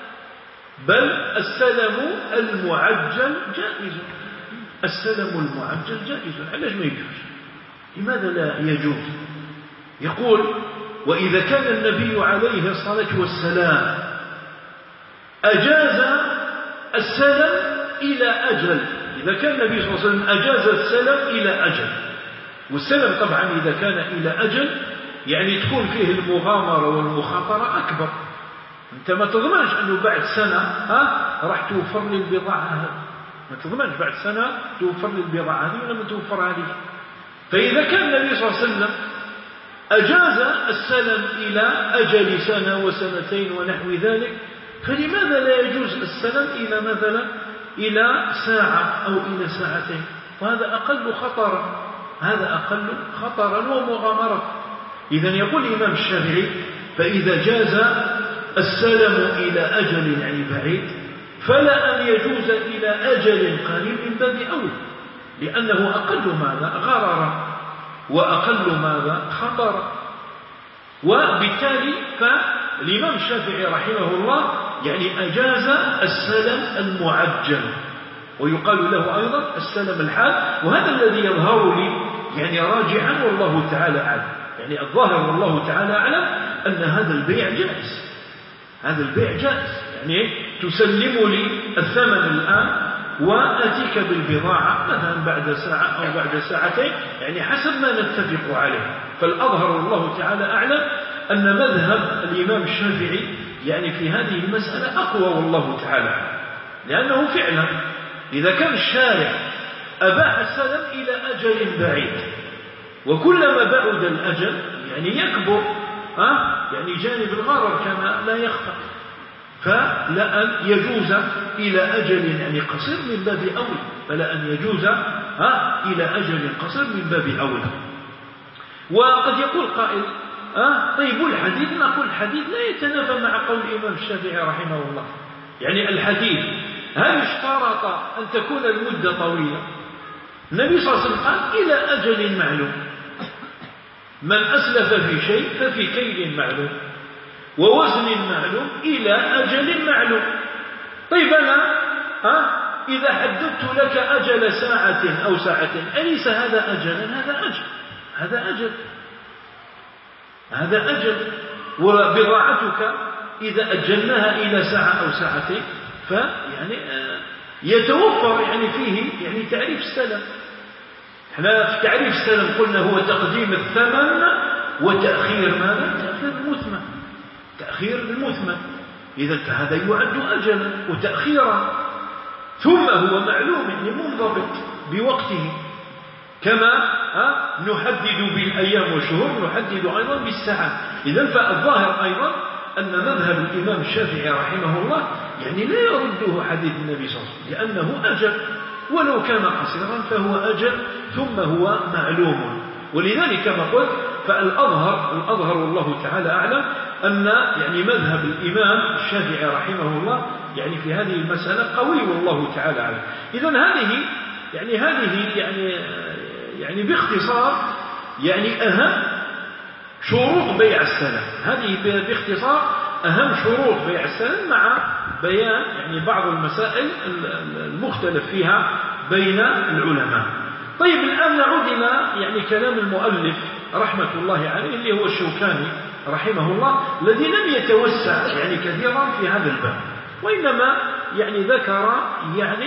بل السلم المعجل جائز. السلم المعجل جائز. علاش ما يجوز؟ لماذا لا يجوز؟ يقول وإذا كان النبي عليه الصلاة والسلام أجاز السلم إلى أجل، إذا كان النبي صلى الله عليه وسلم أجاز السلم إلى أجل، والسلم طبعا إذا كان إلى أجل يعني تكون فيه المغامرة والمخاطرة أكبر. أنت ما تضمنش أنه بعد سنة ها راح توفر لي البضاعة هذه، ما تضمنش بعد سنة توفر لي البضاعة هذه ولا ما توفرها لي. فإذا كان النبي صلى الله عليه وسلم أجاز السلم إلى أجل سنة وسنتين ونحو ذلك، فلماذا لا يجوز السلم إلى مثلا إلى ساعة أو إلى ساعتين؟ وهذا أقل خطرا، هذا أقل خطرا ومغامرة. إذن يقول الإمام الشافعي فإذا جاز السلم إلى أجل يعني بعيد فلا أن يجوز إلى أجل قريب من باب أول، لأنه أقل ماذا؟ غررا، وأقل ماذا؟ خطرا. وبالتالي فالإمام الشافعي رحمه الله يعني أجاز السلم المعجل، ويقال له أيضا السلم الحال. وهذا الذي يظهر لي يعني راجعا والله تعالى أعلم. يعني الظاهر والله تعالى أعلم أن هذا البيع جائز، هذا البيع جائز، يعني تسلم لي الثمن الآن وأتيك بالبضاعة مثلا بعد ساعة أو بعد ساعتين، يعني حسب ما نتفق عليه. فالأظهر والله تعالى أعلم أن مذهب الإمام الشافعي يعني في هذه المسألة أقوى والله تعالى أعلم، لأنه فعلا إذا كان الشارع أباح السلم إلى أجل بعيد، وكلما بعد الأجل يعني يكبر أه؟ يعني جانب الغرر كما لا يخفى، فلا أن يجوز إلى أجل يعني قصير من باب أولى، فلا أن يجوز أه؟ إلى أجل قصير من باب أولى. وقد يقول قائل أه؟ طيب الحديث، نقول الحديث لا يتنافى مع قول الإمام الشافعي رحمه الله. يعني الحديث هل اشترط أن تكون المدة طويلة؟ النبي صلى الله عليه وسلم قال إلى أجل معلوم، من أسلف في شيء ففي كيل معلوم ووزن معلوم إلى أجل معلوم. طيب أنا أه؟ إذا حددت لك أجل ساعة أو ساعتين أليس هذا أجلا؟ هذا أجل، هذا أجل، هذا أجل. وبضاعتك إذا أجلناها إلى ساعة أو ساعتين فيعني آه يتوفر يعني فيه يعني تعريف السلم. احنا في تعريف السلم قلنا هو تقديم الثمن وتأخير ماذا؟ تأخير المثمن، تأخير المثمن. إذا هذا يعد أجلا وتأخيرا، ثم هو معلوم يعني منضبط بوقته، كما نحدد بالأيام والشهور نحدد أيضا بالساعات. إذن فالظاهر أيضا أن مذهب الإمام الشافعي رحمه الله يعني لا يرده حديث النبي صلى الله عليه وسلم، لأنه أجل، ولو كان قصيرا فهو أجل ثم هو معلوم. ولذلك كما قلت فالأظهر الأظهر والله تعالى أعلم أن يعني مذهب الإمام الشافعي رحمه الله يعني في هذه المسألة قوي والله تعالى أعلم. إذن هذه يعني هذه يعني يعني باختصار يعني أهم شروط بيع السلم، هذه باختصار أهم شروط بيع السلم، مع بيان يعني بعض المسائل المختلف فيها بين العلماء. طيب الآن نعود إلى يعني كلام المؤلف رحمة الله عليه اللي هو الشوكاني رحمه الله، الذي لم يتوسع يعني كثيرا في هذا الباب، وإنما يعني ذكر يعني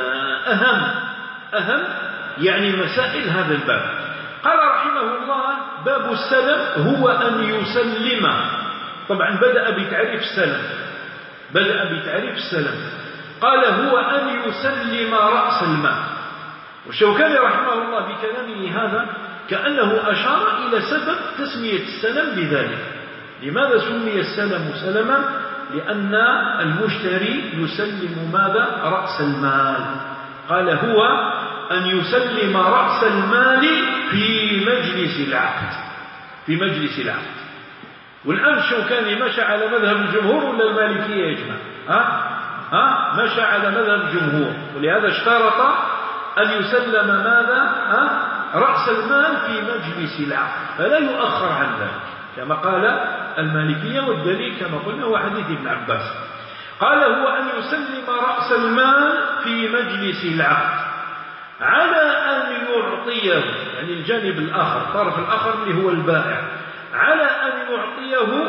أهم أهم يعني مسائل هذا الباب. قال رحمه الله: باب السلم هو أن يسلم. طبعا بدأ بتعريف السلم، بدأ بتعريف السلم قال هو أن يسلم رأس المال. والشوكاني رحمه الله بكلامه هذا كأنه أشار إلى سبب تسمية السلم بذلك. لماذا سمي السلم سلما؟ لأن المشتري يسلم ماذا؟ رأس المال. قال هو أن يسلم رأس المال في مجلس العقد، في مجلس العقد. والآن الشوكاني مشى على مذهب الجمهور ولا المالكية يا جماعة؟ ها؟ ها؟ مشى على مذهب الجمهور، ولهذا اشترط أن يسلم ماذا؟ ها؟ رأس المال في مجلس العقد، فلا يؤخر عن ذلك كما قال المالكية، والدليل كما قلنا هو حديث ابن عباس. قال هو أن يسلم رأس المال في مجلس العقد على أن يعطيه، يعني الجانب الآخر، الطرف الآخر اللي هو البائع، على أن يعطيه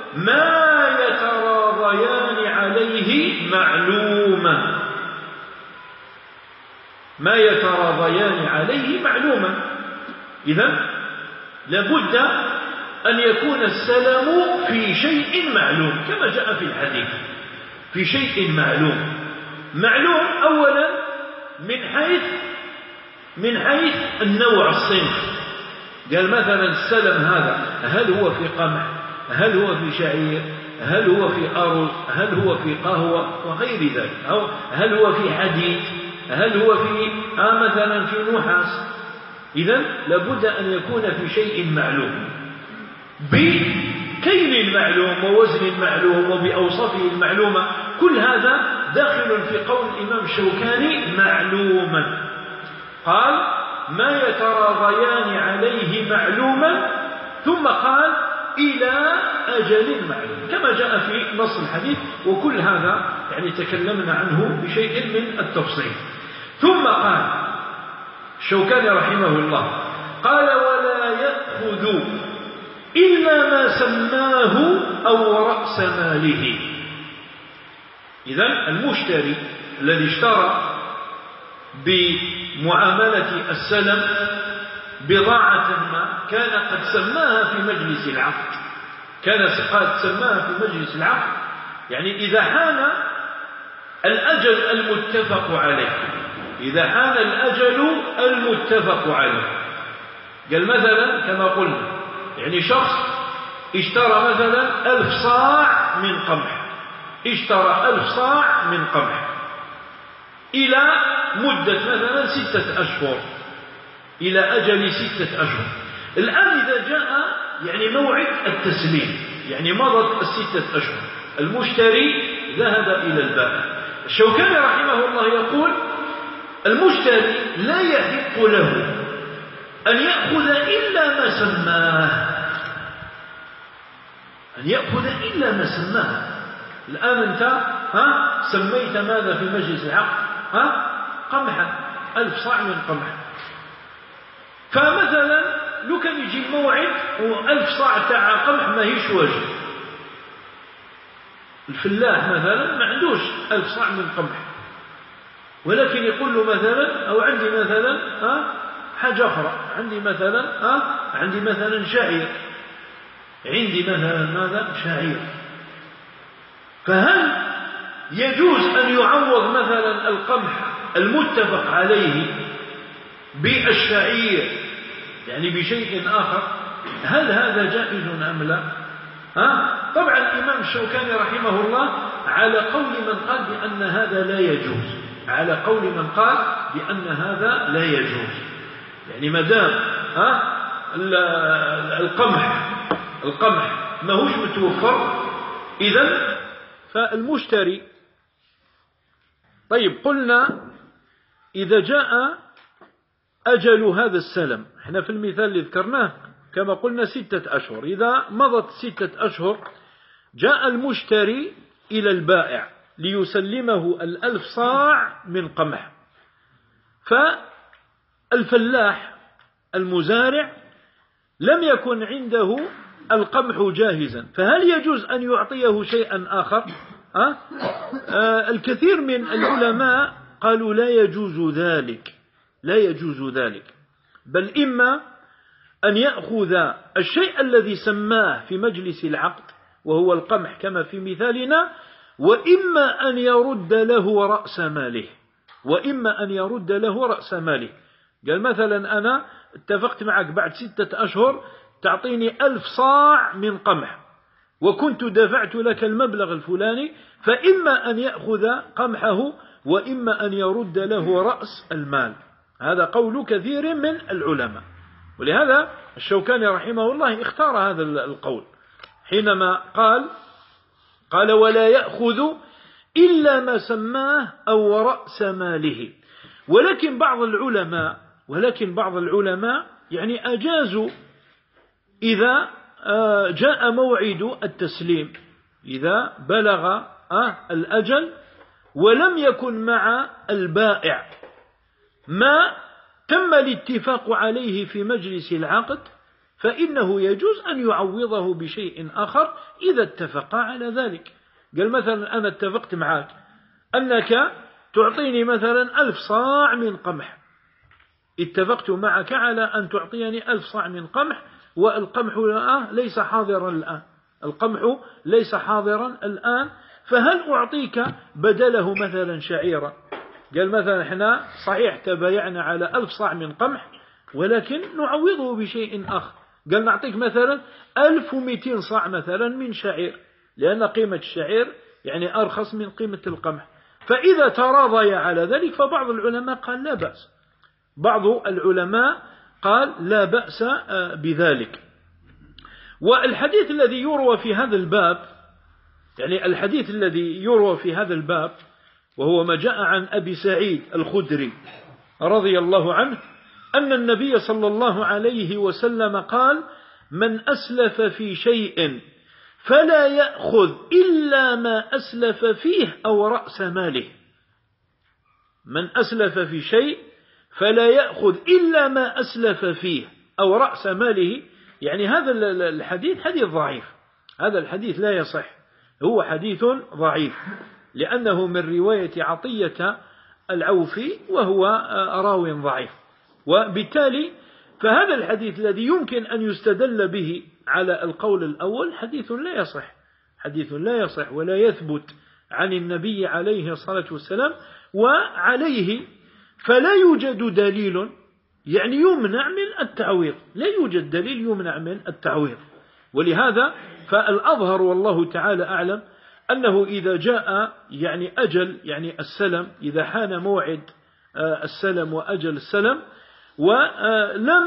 ما يتراضيان عليه معلوما، ما يتراضيان عليه معلوما. إذن لابد أن يكون السلم في شيء معلوم كما جاء في الحديث، في شيء معلوم. معلوم أولا من حيث من حيث النوع، الصنف. قال مثلا السلم هذا هل هو في قمح، هل هو في شعير، هل هو في أرز، هل هو في قهوة وغير ذلك، أو هل هو في حديد، هل هو في آه مثلا في نحاس. إذن لابد أن يكون في شيء معلوم بكيل معلوم ووزن معلوم وبأوصافه المعلومة. كل هذا داخل في قول الإمام الشوكاني معلوما. قال ما يتراضيان عليه معلوما، ثم قال إلى أجل معلوم كما جاء في نص الحديث. وكل هذا يعني تكلمنا عنه بشيء من التفصيل. ثم قال الشوكاني رحمه الله قال ولا يأخذ إلا ما سماه أو رأس ماله. إذن المشتري الذي اشترى بمعاملة السلم بضاعة ما كان قد سماها في مجلس العقد، كان قد سماها في مجلس العقد، يعني إذا حان الأجل المتفق عليه، إذا حان الأجل المتفق عليه، قال مثلا كما قلنا يعني شخص اشترى مثلا ألف صاع من قمح، اشترى ألف صاع من قمح إلى مدة مثلا ستة أشهر، إلى أجل ستة أشهر. الآن إذا جاء يعني موعد التسليم، يعني مضت الستة أشهر، المشتري ذهب إلى البائع. الشوكاني رحمه الله يقول المشتري لا يحق له أن يأخذ إلا ما سماه، أن يأخذ إلا ما سماه. الآن أنت ها سميت ماذا في مجلس العقد؟ ها قمحا، ألف صاع من قمح. فمثلا لو كان يجي الموعد وألف صاع تاع قمح ما هيش واجب، الفلاح مثلا ما عندوش ألف صاع من قمح، ولكن يقول له مثلا أو عندي مثلا ها حاجة أخرى، عندي مثلا ها عندي مثلا شعير، عندي مثلا ماذا شعير، فهل يجوز أن يعوض مثلا القمح المتفق عليه بالشعير يعني بشيء آخر؟ هل هذا جائز أم لا؟ ها؟ طبعا الإمام الشوكاني رحمه الله على قول من قال بأن هذا لا يجوز، على قول من قال بأن هذا لا يجوز، يعني مدام ها القمح القمح ما هوش متوفر إذن فالمشتري. طيب قلنا إذا جاء أجل هذا السلم، احنا في المثال اللي ذكرناه كما قلنا ستة أشهر، إذا مضت ستة أشهر جاء المشتري إلى البائع ليسلمه الألف صاع من قمح، فالفلاح المزارع لم يكن عنده القمح جاهزا، فهل يجوز أن يعطيه شيئا آخر؟ أه؟ آه الكثير من العلماء قالوا لا يجوز ذلك، لا يجوز ذلك، بل إما أن يأخذ الشيء الذي سماه في مجلس العقد وهو القمح كما في مثالنا، وإما أن يرد له رأس ماله، وإما أن يرد له رأس ماله. قال مثلا أنا اتفقت معك بعد ستة أشهر تعطيني ألف صاع من قمح وكنت دفعت لك المبلغ الفلاني، فإما أن يأخذ قمحه وإما أن يرد له رأس المال. هذا قول كثير من العلماء، ولهذا الشوكاني رحمه الله اختار هذا القول حينما قال قال ولا يأخذ إلا ما سماه أو رأس ماله. ولكن بعض العلماء ولكن بعض العلماء يعني أجازوا إذا جاء موعد التسليم، إذا بلغ الأجل ولم يكن مع البائع ما تم الاتفاق عليه في مجلس العقد، فإنه يجوز أن يعوضه بشيء آخر إذا اتفقا على ذلك. قال مثلا أنا اتفقت معك أنك تعطيني مثلا ألف صاع من قمح، اتفقت معك على أن تعطيني ألف صاع من قمح، والقمح ليس حاضرا الآن، القمح ليس حاضرا الآن، فهل أعطيك بدله مثلا شعيرا؟ قال مثلا احنا صحيح تبايعنا على ألف صاع من قمح ولكن نعوضه بشيء آخر، قال نعطيك مثلا ألف ومئتين صاع مثلا من شعير، لأن قيمة الشعير يعني أرخص من قيمة القمح. فإذا تراضي على ذلك فبعض العلماء قال لا بأس، بعض العلماء قال لا بأس بذلك. والحديث الذي يروى في هذا الباب، يعني الحديث الذي يروى في هذا الباب وهو ما جاء عن أبي سعيد الخدري رضي الله عنه أن النبي صلى الله عليه وسلم قال من أسلف في شيء فلا يأخذ إلا ما أسلف فيه أو رأس ماله. من أسلف في شيء فلا يأخذ إلا ما أسلف فيه أو رأس ماله، يعني هذا الحديث حديث ضعيف، هذا الحديث لا يصح، هو حديث ضعيف لأنه من رواية عطية العوفي وهو راو ضعيف، وبالتالي فهذا الحديث الذي يمكن أن يستدل به على القول الأول حديث لا يصح، حديث لا يصح ولا يثبت عن النبي عليه الصلاة والسلام، وعليه فلا يوجد دليل يعني يمنع من التعويض، لا يوجد دليل يمنع من التعويض. ولهذا فالأظهر والله تعالى أعلم أنه إذا جاء يعني أجل يعني السلم، إذا حان موعد السلم وأجل السلم ولم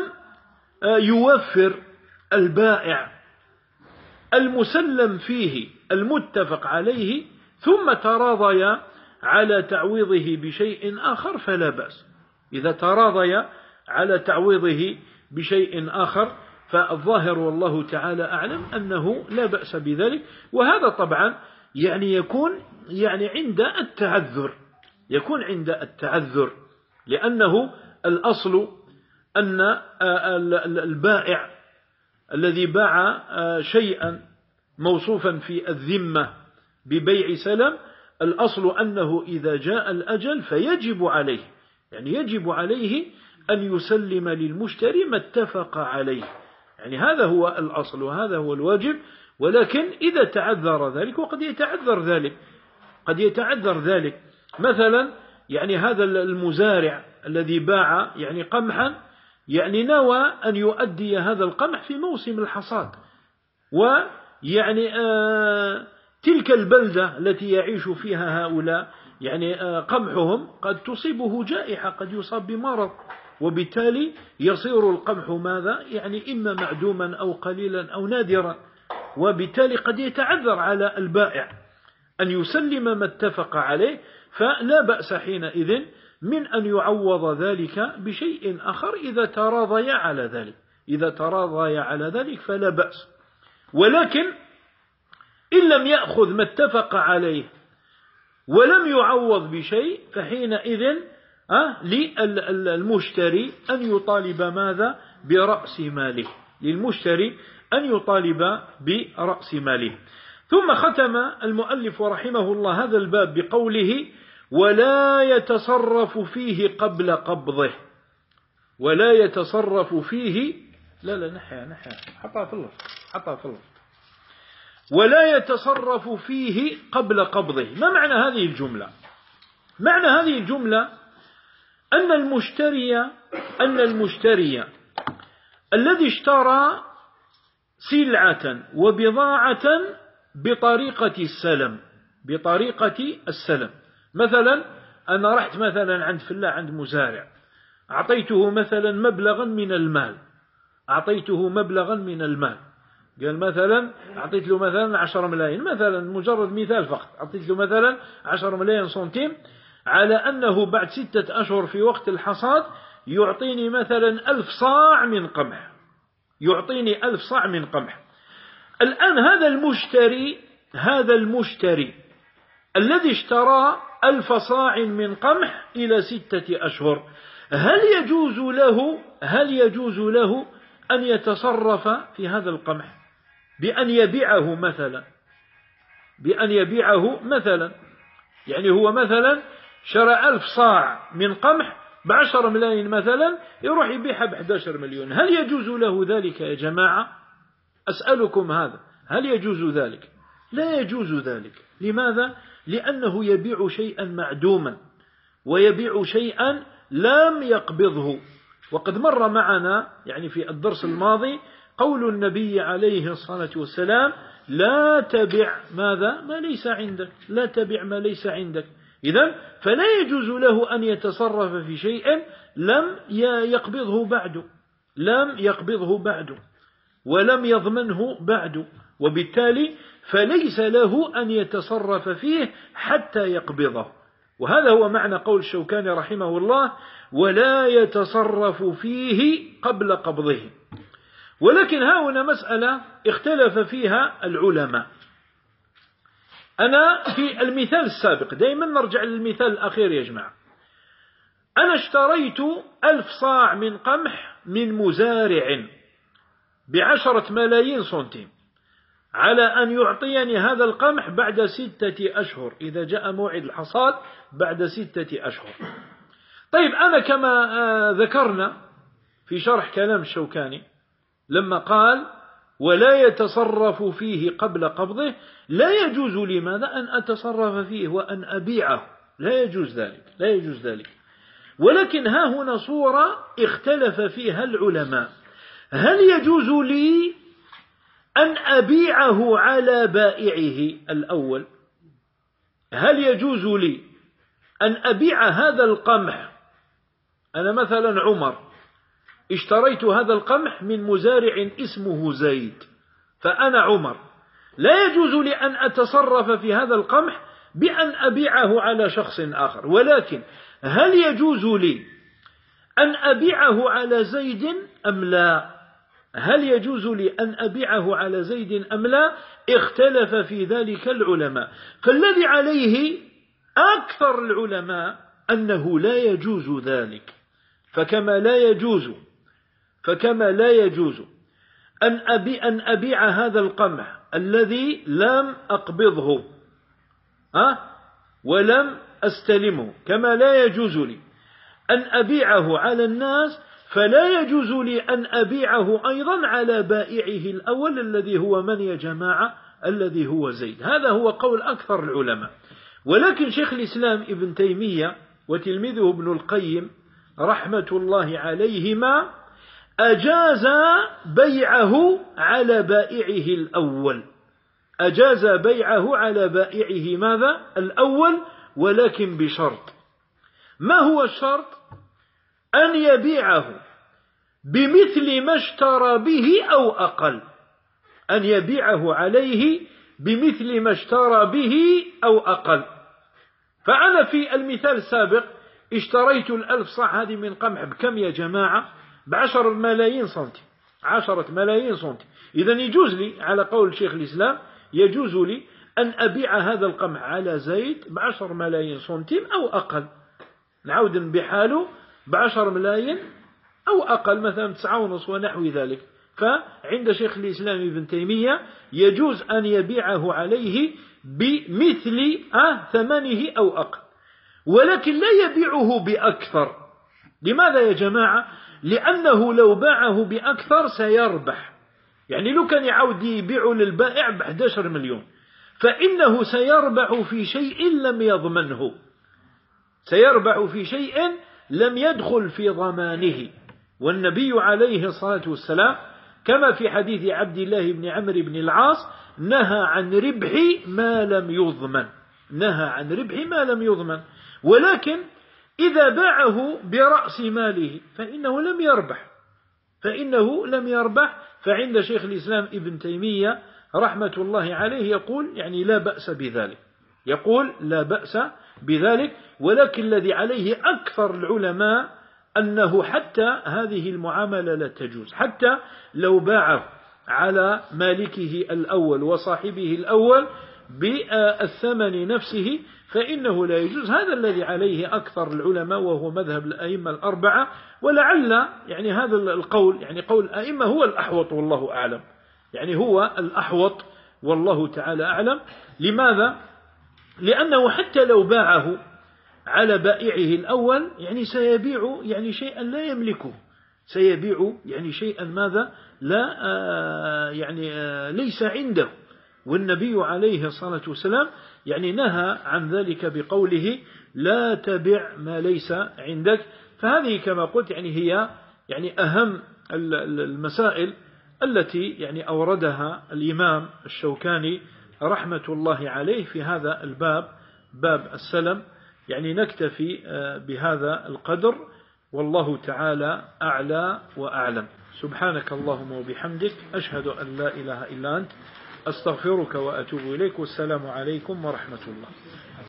يوفر البائع المسلم فيه المتفق عليه ثم تراضي على تعويضه بشيء آخر فلا بأس. إذا تراضي على تعويضه بشيء آخر فالظاهر والله تعالى أعلم أنه لا بأس بذلك. وهذا طبعا يعني يكون يعني عند التعذر، يكون عند التعذر لأنه الأصل أن البائع الذي باع شيئا موصوفا في الذمة ببيع سلم الأصل أنه إذا جاء الأجل فيجب عليه، يعني يجب عليه أن يسلم للمشتري ما اتفق عليه، يعني هذا هو الأصل وهذا هو الواجب. ولكن إذا تعذر ذلك، وقد يتعذر ذلك، قد يتعذر ذلك مثلا يعني هذا المزارع الذي باع يعني قمحا يعني نوى أن يؤدي هذا القمح في موسم الحصاد، ويعني آه تلك البلدة التي يعيش فيها هؤلاء يعني آه قمحهم قد تصيبه جائحة، قد يصاب بمرض، وبالتالي يصير القمح ماذا يعني إما معدوما أو قليلا أو نادرا، وبالتالي قد يتعذر على البائع أن يسلم ما اتفق عليه، فلا بأس حينئذ من أن يعوض ذلك بشيء آخر إذا تراضي على ذلك، إذا تراضي على ذلك فلا بأس. ولكن إن لم يأخذ ما اتفق عليه ولم يعوض بشيء فحينئذ أه للمشتري أن يطالب ماذا برأس ماله، للمشتري أن يطالب برأس ماله. ثم ختم المؤلف رحمه الله هذا الباب بقوله ولا يتصرف فيه قبل قبضه، ولا يتصرف فيه لا لا نحيا نحيا حطها في الله حطها في الله ولا يتصرف فيه قبل قبضه. ما معنى هذه الجملة؟ معنى هذه الجملة أن المشتري أن المشتري الذي اشترى سلعة وبضاعة بطريقة السلم، بطريقة السلم، مثلا أنا رحت مثلا عند فلاح عند مزارع أعطيته مثلا مبلغا من المال، أعطيته مبلغا من المال، قال مثلا أعطيت له مثلا عشر ملايين، مثلا مجرد مثال فقط، أعطيت له مثلا عشر ملايين سنتيم على أنه بعد ستة أشهر في وقت الحصاد يعطيني مثلا ألف صاع من قمح، يعطيني ألف صاع من قمح. الآن هذا المشتري هذا المشتري الذي اشترى ألف صاع من قمح إلى ستة أشهر، هل يجوز له هل يجوز له أن يتصرف في هذا القمح بأن يبيعه مثلا بأن يبيعه مثلا يعني هو مثلا شرى ألف صاع من قمح بعشر ملايين مثلا، يروح يبيعها بأحد عشر مليون، هل يجوز له ذلك يا جماعة؟ أسألكم هذا، هل يجوز ذلك؟ لا يجوز ذلك. لماذا؟ لأنه يبيع شيئا معدوما ويبيع شيئا لم يقبضه. وقد مر معنا يعني في الدرس الماضي قول النبي عليه الصلاة والسلام لا تبع ماذا ما ليس عندك، لا تبع ما ليس عندك. إذن فلا يجوز له أن يتصرف في شيء لم يقبضه بعد، لم يقبضه بعد ولم يضمنه بعد، وبالتالي فليس له أن يتصرف فيه حتى يقبضه. وهذا هو معنى قول الشوكاني رحمه الله ولا يتصرف فيه قبل قبضه. ولكن ها هنا مسألة اختلف فيها العلماء. أنا في المثال السابق دائما نرجع للمثال الأخير يا جماعة، أنا اشتريت ألف صاع من قمح من مزارع، بعشرة ملايين سنتيم على أن يعطيني هذا القمح بعد ستة أشهر، إذا جاء موعد الحصاد بعد ستة أشهر. طيب أنا كما ذكرنا في شرح كلام الشوكاني لما قال ولا يتصرف فيه قبل قبضه، لا يجوز لماذا أن أتصرف فيه وأن أبيعه، لا يجوز ذلك، لا يجوز ذلك. ولكن ها هنا صورة اختلف فيها العلماء، هل يجوز لي أن أبيعه على بائعه الأول؟ هل يجوز لي أن أبيع هذا القمح؟ أنا مثلا عمر اشتريت هذا القمح من مزارع اسمه زيد، فأنا عمر، لا يجوز لي أن أتصرف في هذا القمح بأن أبيعه على شخص آخر، ولكن هل يجوز لي أن أبيعه على زيد أم لا؟ هل يجوز لي أن أبيعه على زيد أم لا؟ اختلف في ذلك العلماء، فالذي عليه أكثر العلماء أنه لا يجوز ذلك. فكما لا يجوز فكما لا يجوز أن أبي أن أبيع هذا القمح الذي لم أقبضه أه؟ ولم أستلمه، كما لا يجوز لي أن أبيعه على الناس، فلا يجوز لي أن أبيعه أيضا على بائعه الأول الذي هو من يا جماعة؟ الذي هو زيد. هذا هو قول أكثر العلماء. ولكن شيخ الإسلام ابن تيمية وتلميذه ابن القيم رحمة الله عليهما أجاز بيعه على بائعه الأول، أجاز بيعه على بائعه ماذا؟ الأول، ولكن بشرط. ما هو الشرط؟ أن يبيعه بمثل ما اشترى به أو أقل، أن يبيعه عليه بمثل ما اشترى به أو أقل. فأنا في المثال السابق اشتريت الألف صاع هذه من قمح بكم يا جماعة؟ بعشر ملايين سنتي، عشرة ملايين سنتي. إذا يجوز لي على قول شيخ الإسلام يجوز لي أن أبيع هذا القمح على زيد بعشر ملايين سنتيم أو أقل، نعود بحاله بعشر ملايين أو أقل، مثلا تسعة ونص ونحو ذلك. فعند شيخ الإسلام ابن تيمية يجوز أن يبيعه عليه بمثل آه ثمنه أو أقل، ولكن لا يبيعه بأكثر. لماذا يا جماعة؟ لأنه لو باعه بأكثر سيربح، يعني لو كان يعود يبيعه للبائع بأحد عشر مليون، فإنه سيربح في شيء لم يضمنه، سيربح في شيء لم يدخل في ضمانه. والنبي عليه الصلاة والسلام كما في حديث عبد الله بن عمرو بن العاص نهى عن ربح ما لم يضمن، نهى عن ربح ما لم يضمن. ولكن إذا باعه برأس ماله فإنه لم يربح، فإنه لم يربح. فعند شيخ الإسلام ابن تيمية رحمة الله عليه يقول يعني لا بأس بذلك، يقول لا بأس بذلك. ولكن الذي عليه أكثر العلماء أنه حتى هذه المعاملة لا تجوز، حتى لو باعه على مالكه الأول وصاحبه الأول بالثمن نفسه فإنه لا يجوز. هذا الذي عليه أكثر العلماء وهو مذهب الأئمة الأربعة، ولعل يعني هذا القول يعني قول الأئمة هو الأحوط والله أعلم، يعني هو الأحوط والله تعالى أعلم. لماذا؟ لأنه حتى لو باعه على بائعه الأول يعني سيبيع يعني شيئا لا يملكه، سيبيع يعني شيئا ماذا لا آه يعني آه ليس عنده. والنبي عليه الصلاة والسلام يعني نهى عن ذلك بقوله لا تبع ما ليس عندك. فهذه كما قلت يعني هي يعني أهم المسائل التي يعني أوردها الإمام الشوكاني رحمة الله عليه في هذا الباب، باب السلم. يعني نكتفي بهذا القدر والله تعالى أعلى وأعلم. سبحانك اللهم وبحمدك أشهد أن لا إله إلا أنت أستغفرك وأتوب إليك، والسلام عليكم ورحمة الله.